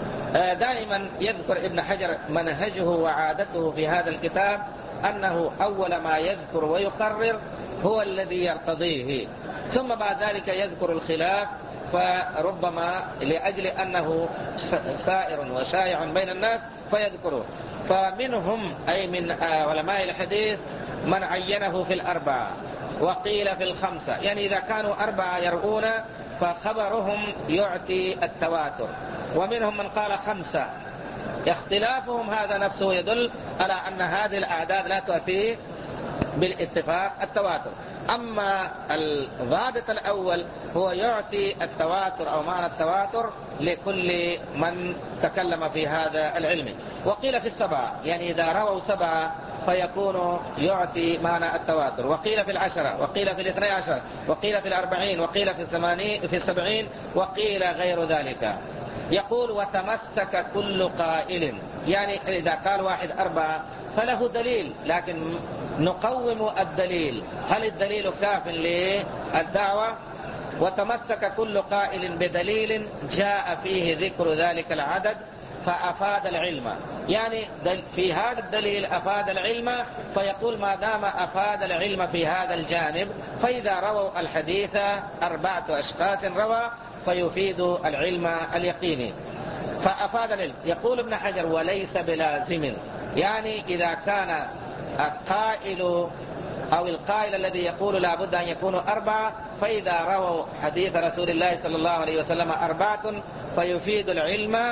Speaker 1: دائما يذكر ابن حجر منهجه وعادته في هذا الكتاب أنه أول ما يذكر ويقرر هو الذي يرتضيه، ثم بعد ذلك يذكر الخلاف، فربما لأجل أنه سائر وشائع بين الناس فيذكره. فمنهم أي من علماء الحديث من عينه في الأربعة، وقيل في الخمسة، يعني إذا كانوا أربعة يرؤون فخبرهم يعطي التواتر، ومنهم من قال خمسة. اختلافهم هذا نفسه يدل على أن هذه الأعداد لا تعطي بالاتفاق التواتر. أما الضابط الأول هو يعطي التواتر أو معنى التواتر لكل من تكلم في هذا العلم. وقيل في السبعة، يعني إذا رووا سبعة فيكون يعطي معنى التواتر، وقيل في العشرة، وقيل في الاثني عشر، وقيل في الأربعين، وقيل في الثمانين في السبعين، وقيل غير ذلك. يقول وتمسك كل قائل، يعني إذا قال واحد أربعة فله دليل، لكن نقوم الدليل، هل الدليل كاف للدعوة؟ وتمسك كل قائل بدليل جاء فيه ذكر ذلك العدد فأفاد العلم، يعني في هذا الدليل أفاد العلم، فيقول ما دام أفاد العلم في هذا الجانب، فإذا رووا الحديث أربعة أشخاص روى فيفيد العلم اليقيني، فأفاد العلم. يقول ابن حجر وليس بلازم، يعني إذا كان القائل أو القائل الذي يقول لا بد أن يكونوا أربعة، فإذا رووا حديث رسول الله صلى الله عليه وسلم أربعة فيفيد العلم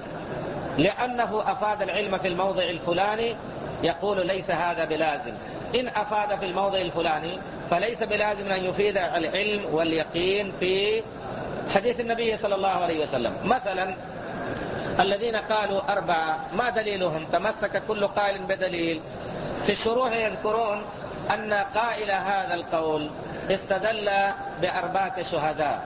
Speaker 1: لأنه أفاد العلم في الموضع الفلاني، يقول ليس هذا بلازم. إن أفاد في الموضع الفلاني فليس بلازم أن يفيد العلم واليقين في حديث النبي صلى الله عليه وسلم. مثلا الذين قالوا أربعة ما دليلهم؟ تمسك كل قائل بدليل. في الشروح يذكرون أن قائل هذا القول استدل بأربعة شهداء،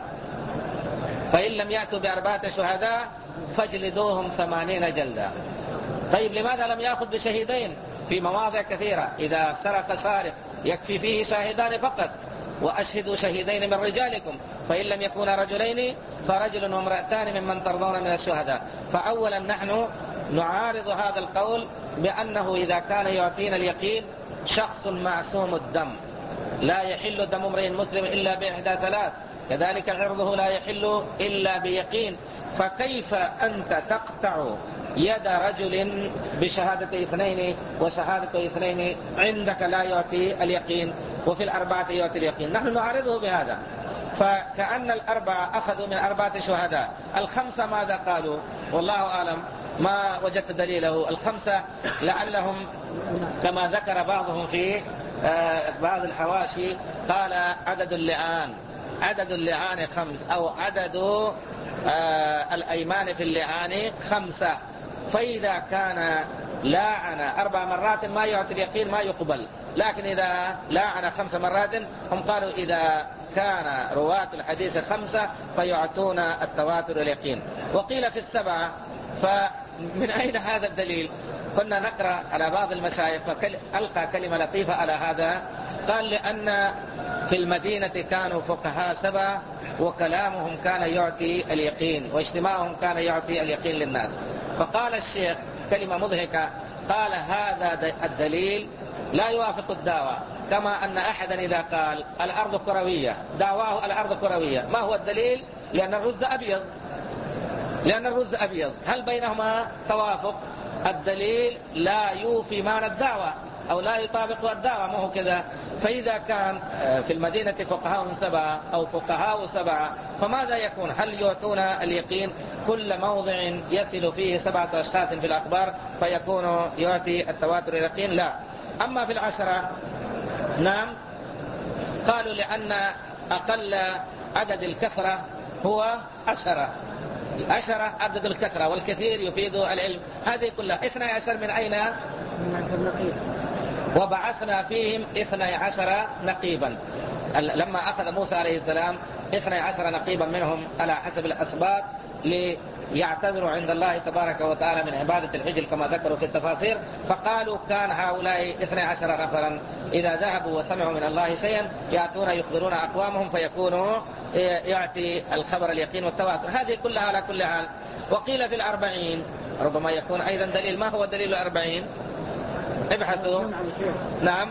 Speaker 1: فإن لم يأتوا بأربعة شهداء فاجلدوهم ثمانين جلدا. طيب لماذا لم يأخذ بشهيدين؟ في مواضع كثيرة إذا سرق سارق يكفي فيه شاهدان فقط، وأشهدوا شهيدين من رجالكم، فإن لم يكونا رجلين فرجل وامرأتان ممن ترضون من الشهداء. فأولا نحن نعارض هذا القول بأنه إذا كان يعطينا اليقين شخص معصوم الدم، لا يحل دم امرئ مسلم إلا بإحدى ثلاث، كذلك عرضه لا يحل إلا بيقين، فكيف أنت تقطع يد رجل بشهادة اثنين وشهادة اثنين عندك لا يعطي اليقين وفي الأربعة يعطي اليقين؟ نحن نعارضه بهذا. فكأن الأربعة أخذوا من أربعة شهداء. الخمسة ماذا قالوا؟ والله أعلم ما وجدت دليله. الخمسة لعلهم كما ذكر بعضهم في بعض الحواشي قال عدد اللعان عدد اللعان خمس، أو عدد الأيمان في اللعان خمسة، فإذا كان لاعن أربع مرات ما يعطي اليقين ما يقبل، لكن إذا لاعن خمس مرات هم قالوا إذا كان رواة الحديث خمسة فيعطون التواتر اليقين. وقيل في السبعة، فمن أين هذا الدليل؟ كنا نقرأ على بعض المشايخ فألقى كلمة لطيفة على هذا، قال لأن في المدينة كانوا فقهاء سبعة وكلامهم كان يعطي اليقين واجتماعهم كان يعطي اليقين للناس. فقال الشيخ كلمة مضحكة، قال هذا الدليل لا يوافق الدعوة، كما أن أحدا إذا قال الأرض كروية دعواه الأرض كروية، ما هو الدليل؟ لأن الرز أبيض لأن الرز أبيض هل بينهما توافق؟ الدليل لا يوفي معنى الدعوة، أو لا يطابق الدعوة، ما هو كذا. فإذا كان في المدينة فقهاء سبعة أو فقهاء سبعة فماذا يكون؟ هل يعطون اليقين كل موضع يصل فيه سبعة أشخاص في الأخبار فيكون يعطي التواتر اليقين؟ لا. أما في العشرة نعم، قالوا لأن أقل عدد الكثرة هو عشرة. عشرة عدد الكثرة والكثير يفيد العلم. هذه كلها. اثنى عشر من أين؟ وبعثنا فيهم اثنى عشر نقيبا. لما أخذ موسى عليه السلام اثنى عشر نقيبا منهم على حسب الأسباط ليعتذروا عند الله تبارك وتعالى من عبادة العجل كما ذكروا في التفاسير، فقالوا كان هؤلاء اثنى عشر نفرا إذا ذهبوا وسمعوا من الله شيئا يأتون يخبرون أقوامهم فيكونوا يأتي الخبر اليقين والتواتر. هذه كلها على كل حال. وقيل في الأربعين ربما يكون أيضا دليل. ما هو دليل الأربعين؟ ابحثوا. نعم،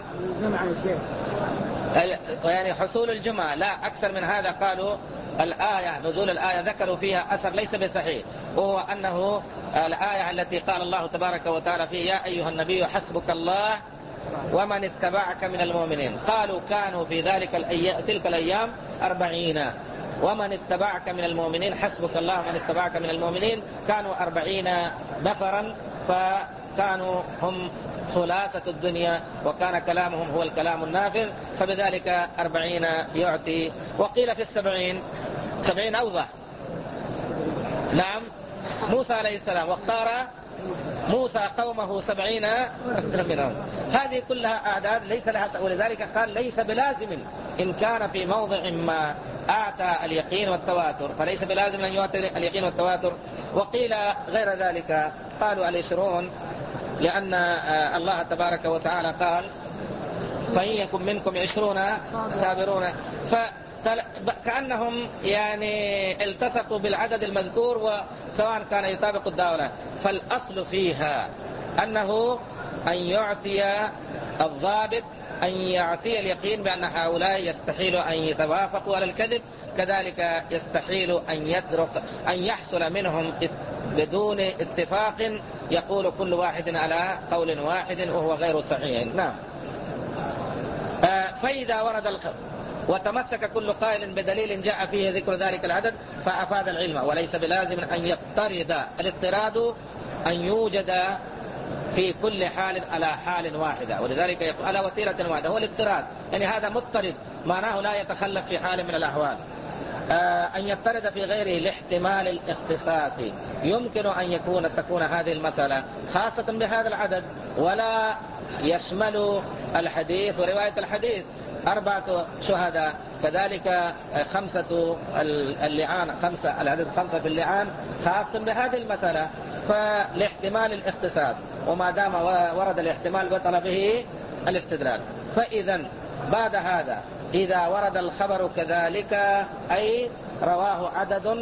Speaker 1: يعني حصول الجمعة. لا، أكثر من هذا. قالوا الآية نزول الآية ذكروا فيها أثر ليس بصحيح، وهو أنه الآية التي قال الله تبارك وتعالى فيه يا أيها النبي حسبك الله ومن اتبعك من المؤمنين. قالوا كانوا في ذلك الأيام تلك الأيام أربعين، ومن اتبعك من المؤمنين حسبك الله ومن اتبعك من المؤمنين كانوا أربعين نفرا، فكانوا هم خلاصة الدنيا وكان كلامهم هو الكلام النافذ، فبذلك أربعين يعطي. وقيل في السبعين، سبعين أوضح. نعم، موسى عليه السلام واختار موسى قومه سبعين منهم. هذه كلها أعداد ليس لها، ولذلك قال ليس بلازم إن كان في موضع ما أعطى اليقين والتواتر فليس بلازم أن يعطي اليقين والتواتر. وقيل غير ذلك، قالوا العشرون لأن الله تبارك وتعالى قال فإن يكن منكم عشرون صابرون، فكأنهم يعني التصقوا بالعدد المذكور وسواء كان يطابق الدولة. فالأصل فيها أنه أن يعطي الضابط أن يعطي اليقين بأن هؤلاء يستحيل أن يتوافقوا على الكذب، كذلك يستحيل أن يدرك أن يحصل منهم بدون اتفاق يقول كل واحد على قول واحد وهو غير صحيح. نعم. فإذا ورد الخبر وتمسك كل قائل بدليل جاء فيه ذكر ذلك العدد فأفاد العلم، وليس بلازم أن يضطرد. الاضطراد أن يوجد في كل حال على حال واحدة، ولذلك يقول على وتيرة واحدة. هو الاضطراد يعني هذا مضطرد، معناه لا يتخلف في حال من الأحوال. آه أن يضطرد في غيره لاحتمال الاختصاص. يمكن أن يكون تكون هذه المسألة خاصة بهذا العدد ولا يشمل الحديث ورواية الحديث أربعة شهداء، كذلك خمسة اللعان، خمسة العدد خمسة في اللعان خاص بهذه المسألة، فلاحتمال الاختصاص، وما دام ورد الاحتمال بطل به الاستدلال. فإذا بعد هذا إذا ورد الخبر كذلك أي رواه عدد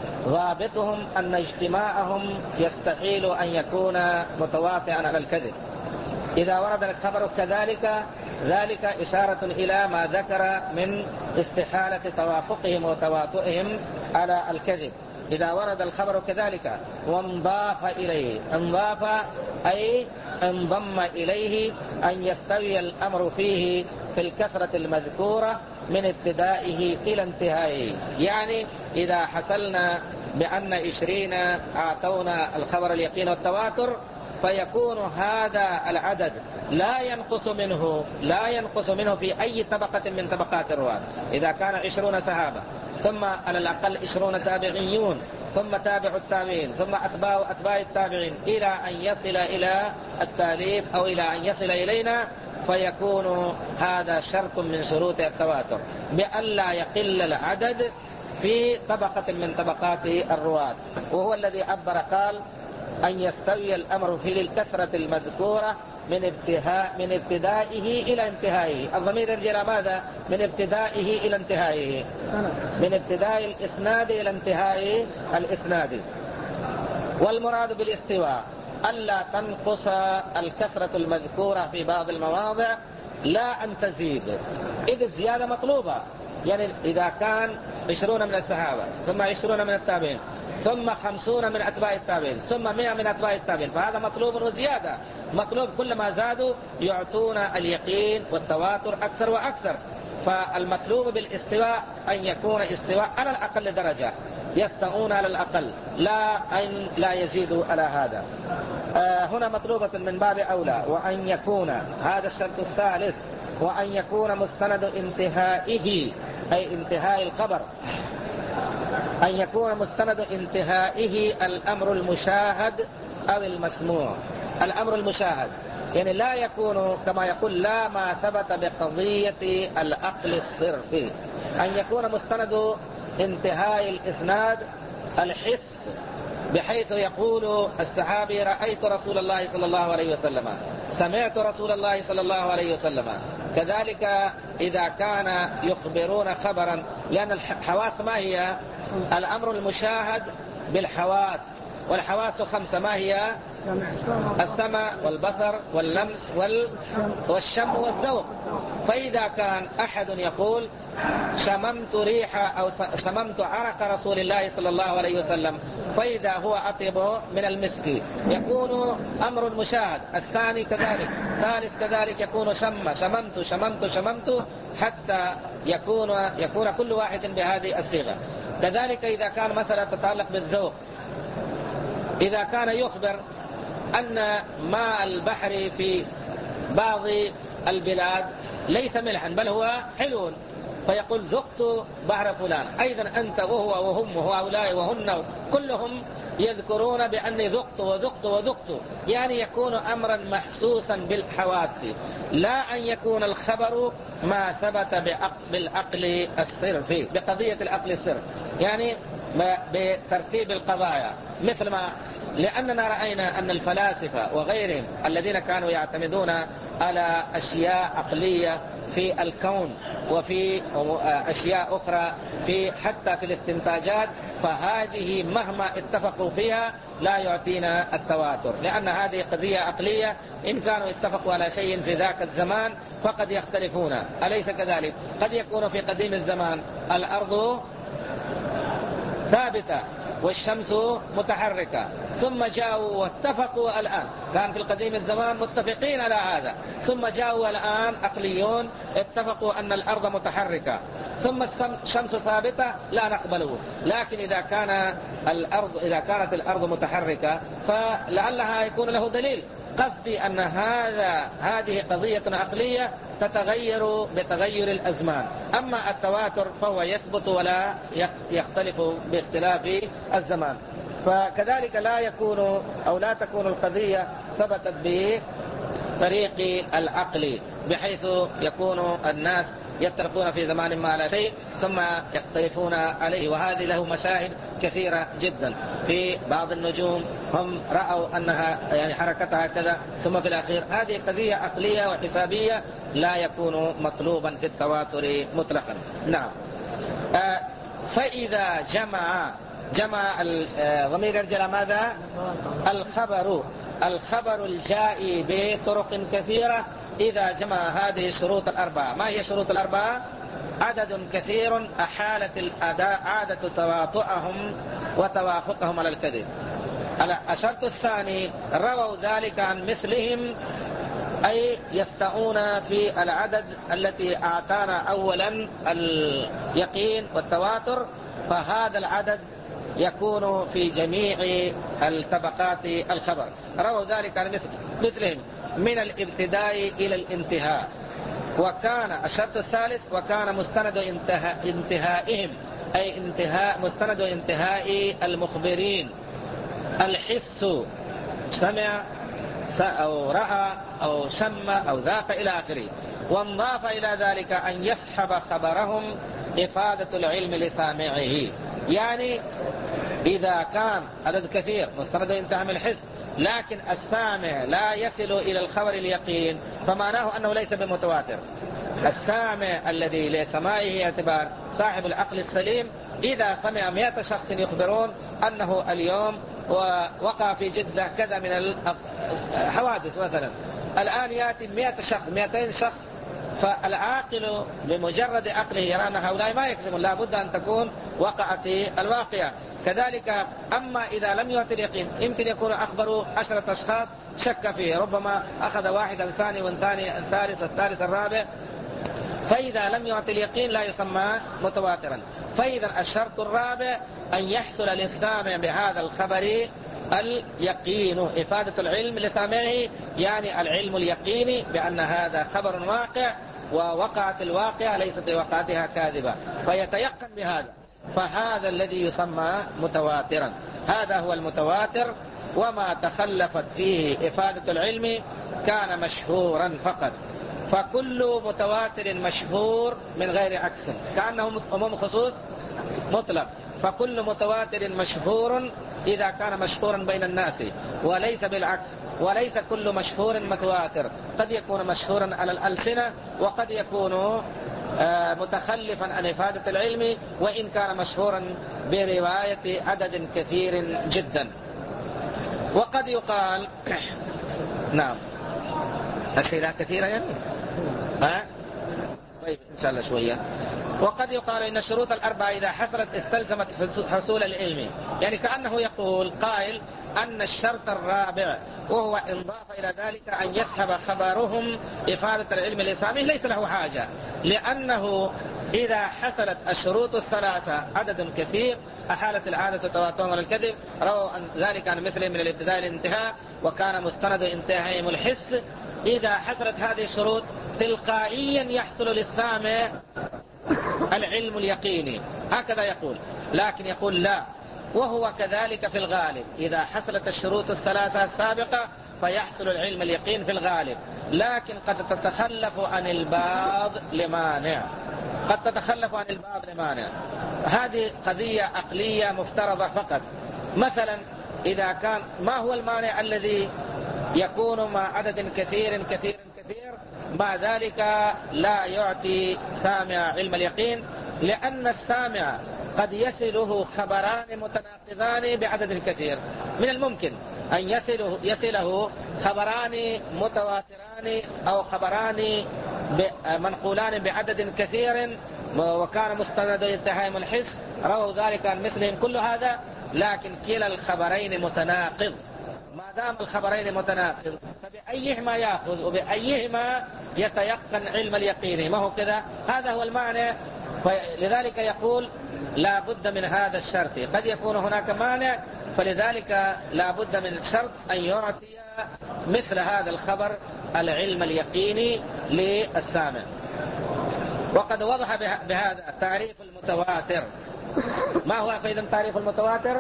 Speaker 1: ضابطهم أن اجتماعهم يستحيل أن يكون متوافعا على الكذب. إذا ورد الخبر كذلك ذلك إشارة إلى ما ذكر من استحالة توافقهم وتواطؤهم على الكذب. إذا ورد الخبر كذلك وانضاف إليه، انضاف أي انضم إليه أن يستوي الأمر فيه في الكثرة المذكورة من ابتدائه إلى انتهائه. يعني إذا حصلنا بأن عشرين أعطونا الخبر اليقين والتواتر فيكون هذا العدد لا ينقص منه لا ينقص منه في أي طبقة من طبقات الرواة. إذا كان عشرون صحابة ثم على الأقل عشرون تابعيون ثم تابع التابعين ثم أتباع أتباع التابعين إلى أن يصل إلى التاليف أو إلى أن يصل إلينا، فيكون هذا شرط من شروط التواتر بألا يقل العدد في طبقة من طبقات الرواة. وهو الذي عبر قال أن يستوي الأمر في الكثرة المذكورة من ابتداء من ابتدائه إلى انتهائه. الضمير يرجع ماذا؟ من ابتدائه إلى انتهائه، من ابتداء الإسناد إلى انتهاء الإسناد. والمراد بالاستواء ألا تنقص الكثرة المذكورة في بعض المواضع لا أن تزيد، إذ الزيادة مطلوبة. يعني إذا كان عشرون من الصحابة ثم عشرون من التابعين ثم خمسون من أتباع التابعين ثم مئة من أتباع التابعين فهذا مطلوب وزيادة. مطلوب كلما زادوا يعطون اليقين والتواتر أكثر وأكثر. فالمطلوب بالاستواء أن يكون استواء على الأقل درجة، يستوون على الأقل، لا أن لا يزيدوا على هذا. آه هنا مطلوبة من باب أولى، وأن يكون هذا الشرط الثالث، وأن يكون مستند انتهائه أي انتهاء الخبر، أن يكون مستند انتهائه الأمر المشاهد أو المسموع. الأمر المشاهد يعني لا يكون كما يقول لا ما ثبت بقضية العقل الصرفي، أن يكون مستند انتهاء الإسناد الحس، بحيث يقول الصحابي رأيت رسول الله صلى الله عليه وسلم، سمعت رسول الله صلى الله عليه وسلم. كذلك إذا كان يخبرون خبرا، لأن الحواس ما هي؟ الأمر المشاهد بالحواس، والحواس خمسة، ما هي؟ السمع والبصر واللمس والشم والذوق. فإذا كان أحد يقول شممت ريح أو شممت عرق رسول الله صلى الله عليه وسلم، فإذا هو أطيب من المسك، يكون أمر مشاهد. الثاني كذلك، ثالث كذلك يكون شم، شممت شممت شممت، حتى يكون يكون كل واحد بهذه الصيغة. كذلك إذا كان مثلا تتعلق بالذوق، إذا كان يخبر أن ماء البحر في بعض البلاد ليس ملحا بل هو حلو، فيقول ذقت بحر فلان، أيضا أنت وهو وهم وهؤلاء وهن كلهم يذكرون بأني ذقت وذقت وذقت، يعني يكون أمرا محسوسا بالحواس، لا أن يكون الخبر ما ثبت بالعقل الصرفي، بقضية العقل الصرف، يعني بترتيب القضايا. مثل ما لأننا رأينا أن الفلاسفة وغيرهم الذين كانوا يعتمدون على أشياء عقلية في الكون وفي أشياء أخرى في حتى في الاستنتاجات، فهذه مهما اتفقوا فيها لا يعطينا التواتر، لأن هذه قضية عقلية، إن كانوا اتفقوا على شيء في ذاك الزمان فقد يختلفون، أليس كذلك؟ قد يكون في قديم الزمان الأرض ثابتة والشمس متحركة، ثم جاءوا واتفقوا الآن، كان في القديم الزمان متفقين على هذا، ثم جاءوا الآن عقليون اتفقوا أن الأرض متحركة، ثم الشمس ثابتة لا نقبله. لكن إذا كان الأرض إذا كانت الأرض متحركة فلعلها يكون له دليل. قصدي أن هذا هذه قضية عقلية تتغير بتغير الأزمان، أما التواتر فهو يثبت ولا يختلف باختلاف الزمان. فكذلك لا يكون أو لا تكون القضية ثبتت بطريق العقل، بحيث يكون الناس يتفقون في زمان ما على شيء ثم يختلفون عليه، وهذه له مشاهد كثيرة جدا. في بعض النجوم هم رأوا أنها يعني حركتها كذا، ثم في الأخير هذه قضية عقلية وحسابية لا يكون مطلوبا في التواتر مطلقا. نعم. آه فإذا جمع جمع الضمير يرجع ماذا؟ الخبر الخبر الجائي بطرق كثيرة إذا جمع هذه الشروط الأربعة. ما هي الشروط الأربعة؟ عدد كثير أحالت الأداء عادة تواطؤهم وتوافقهم على الكذب. الشرط الثاني رووا ذلك عن مثلهم، أي يستعون في العدد التي أعطانا أولا اليقين والتواتر، فهذا العدد يكون في جميع الطبقات الخبر. رووا ذلك عن مثلهم من الابتداء إلى الانتهاء. وكان الشرط الثالث وكان مستند انتهاء انتهائهم، أي انتهاء مستند انتهاء المخبرين الحس، سمع أو رأى أو شم أو ذاق إلى آخره. وانضاف إلى ذلك أن يسحب خبرهم إفادة العلم لسامعه، يعني إذا كان عدد كثير مستند انتهاء الحس لكن السامع لا يصل إلى الخبر اليقين، فمعناه أنه ليس بمتواتر. السامع الذي لسماعه اعتبار صاحب العقل السليم إذا سمع مئة شخص يخبرون أنه اليوم ووقع في جدة كذا من الحوادث مثلا، الآن يأتي مئة شخص مئتين شخص، فالعاقل بمجرد عقله يرى أن هؤلاء ما يكذبون، لا بد أن تكون وقعت الواقعة. كذلك أما إذا لم يعطي اليقين يمكن يكون أخبروا عشرة أشخاص شك فيه، ربما أخذ واحد الثاني والثاني الثالث الثالث الرابع، فإذا لم يعطي اليقين لا يسمى متواترا. فإذا الشرط الرابع أن يحصل للسامع بهذا الخبر اليقين، إفادة العلم لسامعه، يعني العلم اليقيني بأن هذا خبر واقع ووقعت الواقعة ليست لوقعتها كاذبة، فيتيقن بهذا، فهذا الذي يسمى متواترا. هذا هو المتواتر، وما تخلفت فيه إفادة العلم كان مشهورا فقط. فكل متواتر مشهور من غير عكس، كأنه عموم خصوص مطلق. فكل متواتر مشهور إذا كان مشهورا بين الناس، وليس بالعكس. وليس كل مشهور متواتر، قد يكون مشهورا على الألسنة وقد يكون متخلفا عن إفادة العلم، وإن كان مشهورا برواية عدد كثير جدا. وقد يقال نعم أسئلة كثيرة يعني ها؟ طيب إن شاء الله شوية. وقد يقال إن الشروط الأربعة إذا حصلت استلزمت حصول العلم، يعني كأنه يقول قائل أن الشرط الرابع وهو إضاف إلى ذلك أن يسحب خبرهم إفادة العلم لسامعه ليس له حاجة، لأنه إذا حصلت الشروط الثلاثة عدد كثير أحالت العادة تواترهم على الكذب، رووا ذلك عن مثله من الابتداء للانتهاء، وكان مستند انتهائهم الحس. إذا حصلت هذه الشروط تلقائيا يحصل للسامع العلم اليقيني، هكذا يقول. لكن يقول لا، وهو كذلك في الغالب، إذا حصلت الشروط الثلاثة السابقة فيحصل العلم اليقين في الغالب، لكن قد تتخلف عن البعض لمانع، قد تتخلف عن البعض لمانع. هذه قضية عقلية مفترضة فقط. مثلا إذا كان ما هو المانع الذي يكون مع عدد كثير كثير كثير مع ذلك لا يعطي سامع علم اليقين؟ لأن السامع قد يصله خبران متناقضان بعدد كثير. من الممكن أن يصله, يصله خبران متواتران أو خبران منقولان بعدد كثير، وكان مستند انتهائهم الحس، رووا ذلك عن مثلهم، كل هذا، لكن كلا الخبرين متناقض. ما دام الخبرين متناقض فبأيهما يأخذ وبأيهما يتيقن علم اليقين؟ ما هو كذا؟ هذا هو المعنى. فلذلك يقول لا بد من هذا الشرط، قد يكون هناك مانع، فلذلك لا بد من شرط أن يعطي مثل هذا الخبر العلم اليقيني للسامع. وقد وضح بهذا تعريف المتواتر. ما هو فإذا تعريف المتواتر؟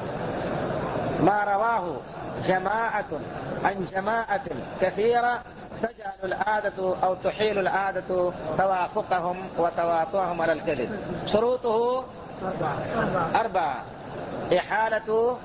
Speaker 1: ما رواه جماعة عن جماعة كثيرة تجعل العادة أو تحيل العادة توافقهم وتواطؤهم على الكذب. شروطه أربعة: إحالة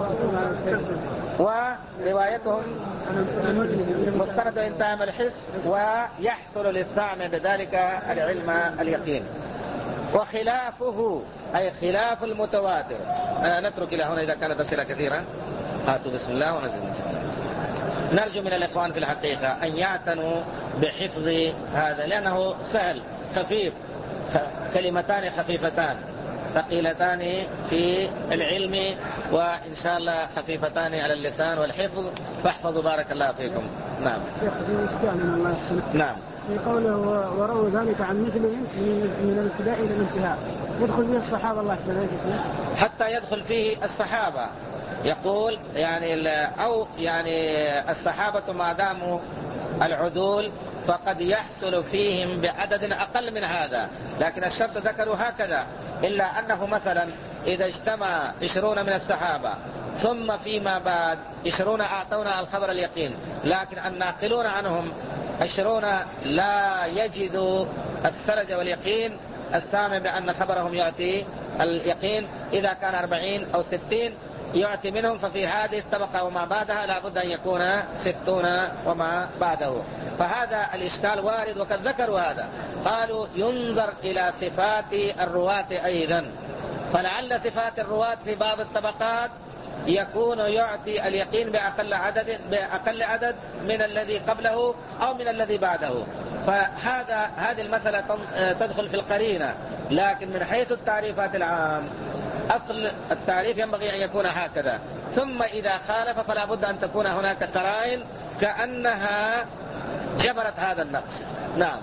Speaker 1: وروايتهم مستند انتهام الحس، ويحصل للسامع بذلك العلم اليقين. وخلافه أي خلاف المتواتر. آه نترك إلى هنا إذا كانت أسئلة كثيرة. هاتوا بسم الله ونزل. نرجو من الإخوان في الحقيقة أن يعتنوا بحفظ هذا، لأنه سهل خفيف، كلمتان خفيفتان ثقيلتان في العلم، وإن شاء الله خفيفتان على اللسان والحفظ، فاحفظوا بارك الله فيكم. نعم.
Speaker 2: الله يحسن.
Speaker 1: نعم.
Speaker 2: في قوله وروا ذلك عن مثلهم من الابتداء إلى الانتهاء، يدخل فيه الصحابة الله يحسن،
Speaker 1: حتى يدخل فيه الصحابة. يقول يعني أو يعني الصحابة ما داموا العدول فقد يحصل فيهم بعدد أقل من هذا، لكن الشرط ذكروا هكذا، إلا أنه مثلا إذا اجتمع عشرون من الصحابة ثم فيما بعد عشرون أعطونا الخبر اليقين، لكن الناقلون عنهم عشرون لا يجدوا الثلج واليقين، السامع بأن خبرهم يأتي اليقين. إذا كان أربعين أو ستين يعطي منهم، ففي هذه الطبقة وما بعدها لابد أن يكون ستون وما بعده. فهذا الإشكال وارد، وقد ذكروا هذا، قالوا ينظر إلى صفات الرواة أيضا، فلعل صفات الرواة في بعض الطبقات يكون يعطي اليقين بأقل عدد, بأقل عدد من الذي قبله أو من الذي بعده. فهذا هذه المسألة تدخل في القرينة، لكن من حيث التعريفات العام أصل التعريف ينبغي أن يكون هكذا. ثم إذا خالف فلا بد أن تكون هناك قرائن كأنها جبرت هذا النقص. نعم.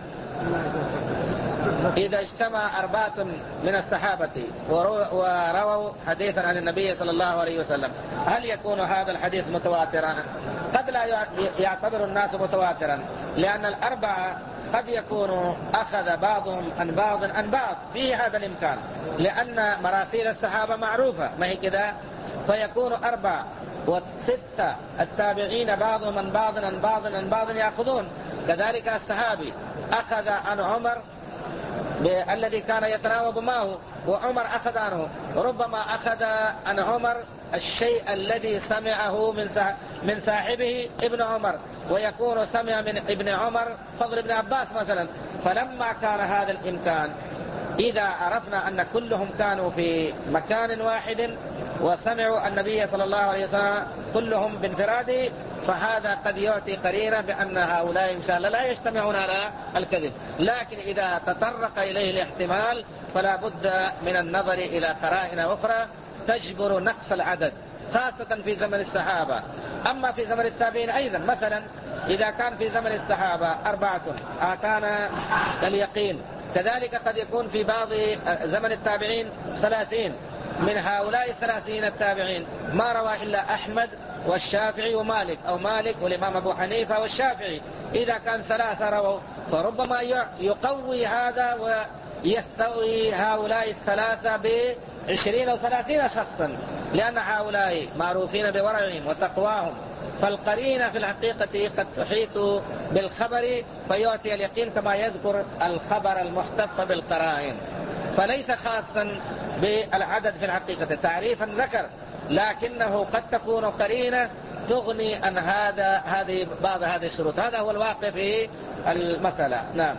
Speaker 1: إذا اجتمع أربعة من الصحابة ورووا حديثا عن النبي صلى الله عليه وسلم، هل يكون هذا الحديث متواترا؟ قد لا يعتبر الناس متواترا، لأن الأربعة قد يكون أخذ بعضهم عن بعض عن بعض، فيه هذا الإمكان، لأن مراسيل الصحابة معروفة، ما هي كده؟ فيكون أربعة وستة التابعين بعضهم عن بعض عن بعض عن بعض يأخذون. كذلك الصحابي أخذ عن عمر الذي كان يتناوب معه، وعمر أخذ عنه، ربما أخذ عن عمر الشيء الذي سمعه من من صاحبه ابن عمر، ويكون سمع من ابن عمر فضل ابن عباس مثلا. فلما كان هذا الإمكان، إذا عرفنا أن كلهم كانوا في مكان واحد وسمعوا النبي صلى الله عليه وسلم كلهم بانفراده، فهذا قد يعطي قرينة بأن هؤلاء إن شاء الله لا يجتمعون على الكذب. لكن إذا تطرق إليه الاحتمال فلا بد من النظر إلى قرائن أخرى تجبر نقص العدد، خاصة في زمن الصحابة. أما في زمن التابعين أيضا، مثلا إذا كان في زمن الصحابة أربعة آتانا اليقين، كذلك قد يكون في بعض زمن التابعين ثلاثين، من هؤلاء الثلاثين التابعين ما روى إلا أحمد والشافعي ومالك، أو مالك والإمام أبو حنيفة والشافعي. إذا كان ثلاثة رووا فربما يقوي هذا ويستوي هؤلاء الثلاثة بعشرين أو ثلاثين شخصا، لأن هؤلاء معروفين بورعهم وتقواهم. فالقرينة في الحقيقة قد تحيط بالخبر فيعطي اليقين، كما يذكر الخبر المحتف بالقرائن، فليس خاصا بالعدد في الحقيقة. تعريفا ذكر، لكنه قد تكون قرينة تغني عن هذا هذه بعض هذه الشروط. هذا هو الواقع في المسألة. نعم.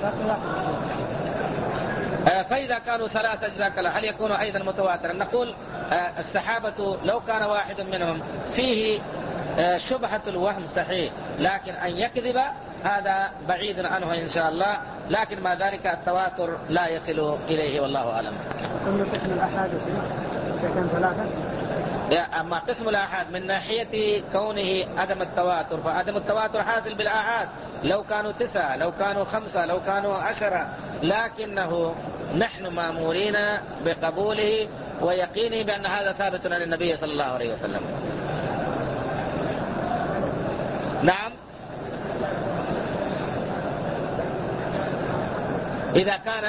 Speaker 1: فإذا كانوا ثلاثة جزاك الله، هل يكون أيضا متواترا؟ نقول الصحابة لو كان واحد منهم فيه شبهة الوهم صحيح، لكن أن يكذب هذا بعيد عنه إن شاء الله، لكن ما ذلك التواتر لا يصل إليه، والله أعلم.
Speaker 2: أما قسم الأحاد كان ثلاثة؟
Speaker 1: أما قسم الآحاد من ناحية كونه عدم التواتر، فعدم التواتر حاصل بالآحاد، لو كانوا تسعة، لو كانوا خمسة، لو كانوا عشرة، لكنه نحن مأمورين بقبوله ويقينه بأن هذا ثابت عن النبي صلى الله عليه وسلم. نعم. إذا كان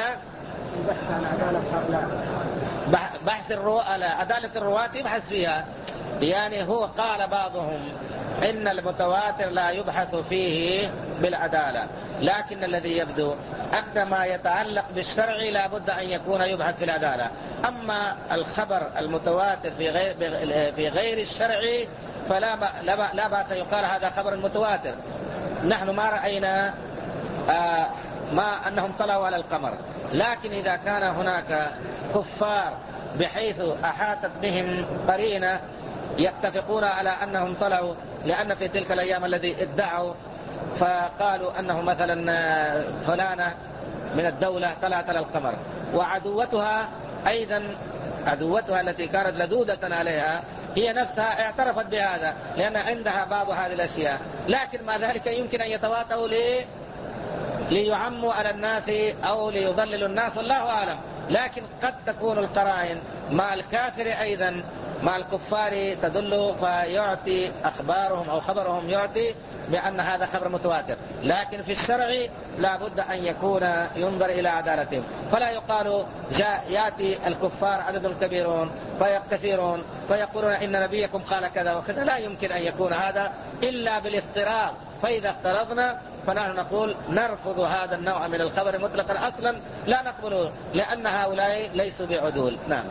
Speaker 1: بحث الرواة، عدالة الرواة يبحث فيها، يعني هو قال بعضهم إن المتواتر لا يبحث فيه بالعدالة، لكن الذي يبدو أن ما يتعلق بالشرع لا بد أن يكون يبحث في العدالة. أما الخبر المتواتر في غير في غير الشرع فلا لا بأس يقال هذا خبر متواتر. نحن ما رأينا آه ما أنهم طلعوا على القمر، لكن إذا كان هناك كفار بحيث أحاطت بهم قرينة يتفقون على أنهم طلعوا، لأن في تلك الأيام الذي ادعوا فقالوا أنه مثلا فلانة من الدولة طلعت على القمر، وعدوتها أيضا عدوتها التي كانت لدودة عليها هي نفسها اعترفت بهذا، لأن عندها بعض هذه الأشياء، لكن ما ذلك يمكن أن يتواطؤوا ليه ليعموا على الناس أو ليضللوا الناس، والله أعلم. لكن قد تكون القرائن مع الكافر أيضا مع الكفار تدل فيعطي أخبارهم أو خبرهم يعطي بأن هذا خبر متواتر، لكن في الشرع لا بد أن يكون ينظر إلى عدالتهم، فلا يقال جاء يأتي الكفار عدد كبيرون فيكثرون فيقولون إن نبيكم قال كذا وكذا، لا يمكن أن يكون هذا إلا بالافتراض. فإذا افترضنا فنحن نقول نرفض هذا النوع من الخبر مطلقا، أصلا لا نقبله، لأن هؤلاء ليسوا بعدول. نعم.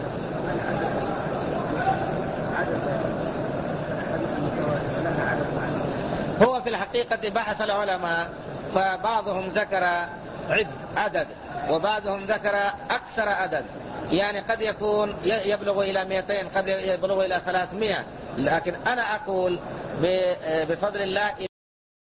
Speaker 1: هو في الحقيقة بحث العلماء، فبعضهم ذكر عد عدد وبعضهم ذكر أكثر عدد، يعني قد يكون يبلغ إلى مئتين، قد يبلغ إلى ثلاثمائة، لكن أنا أقول بفضل الله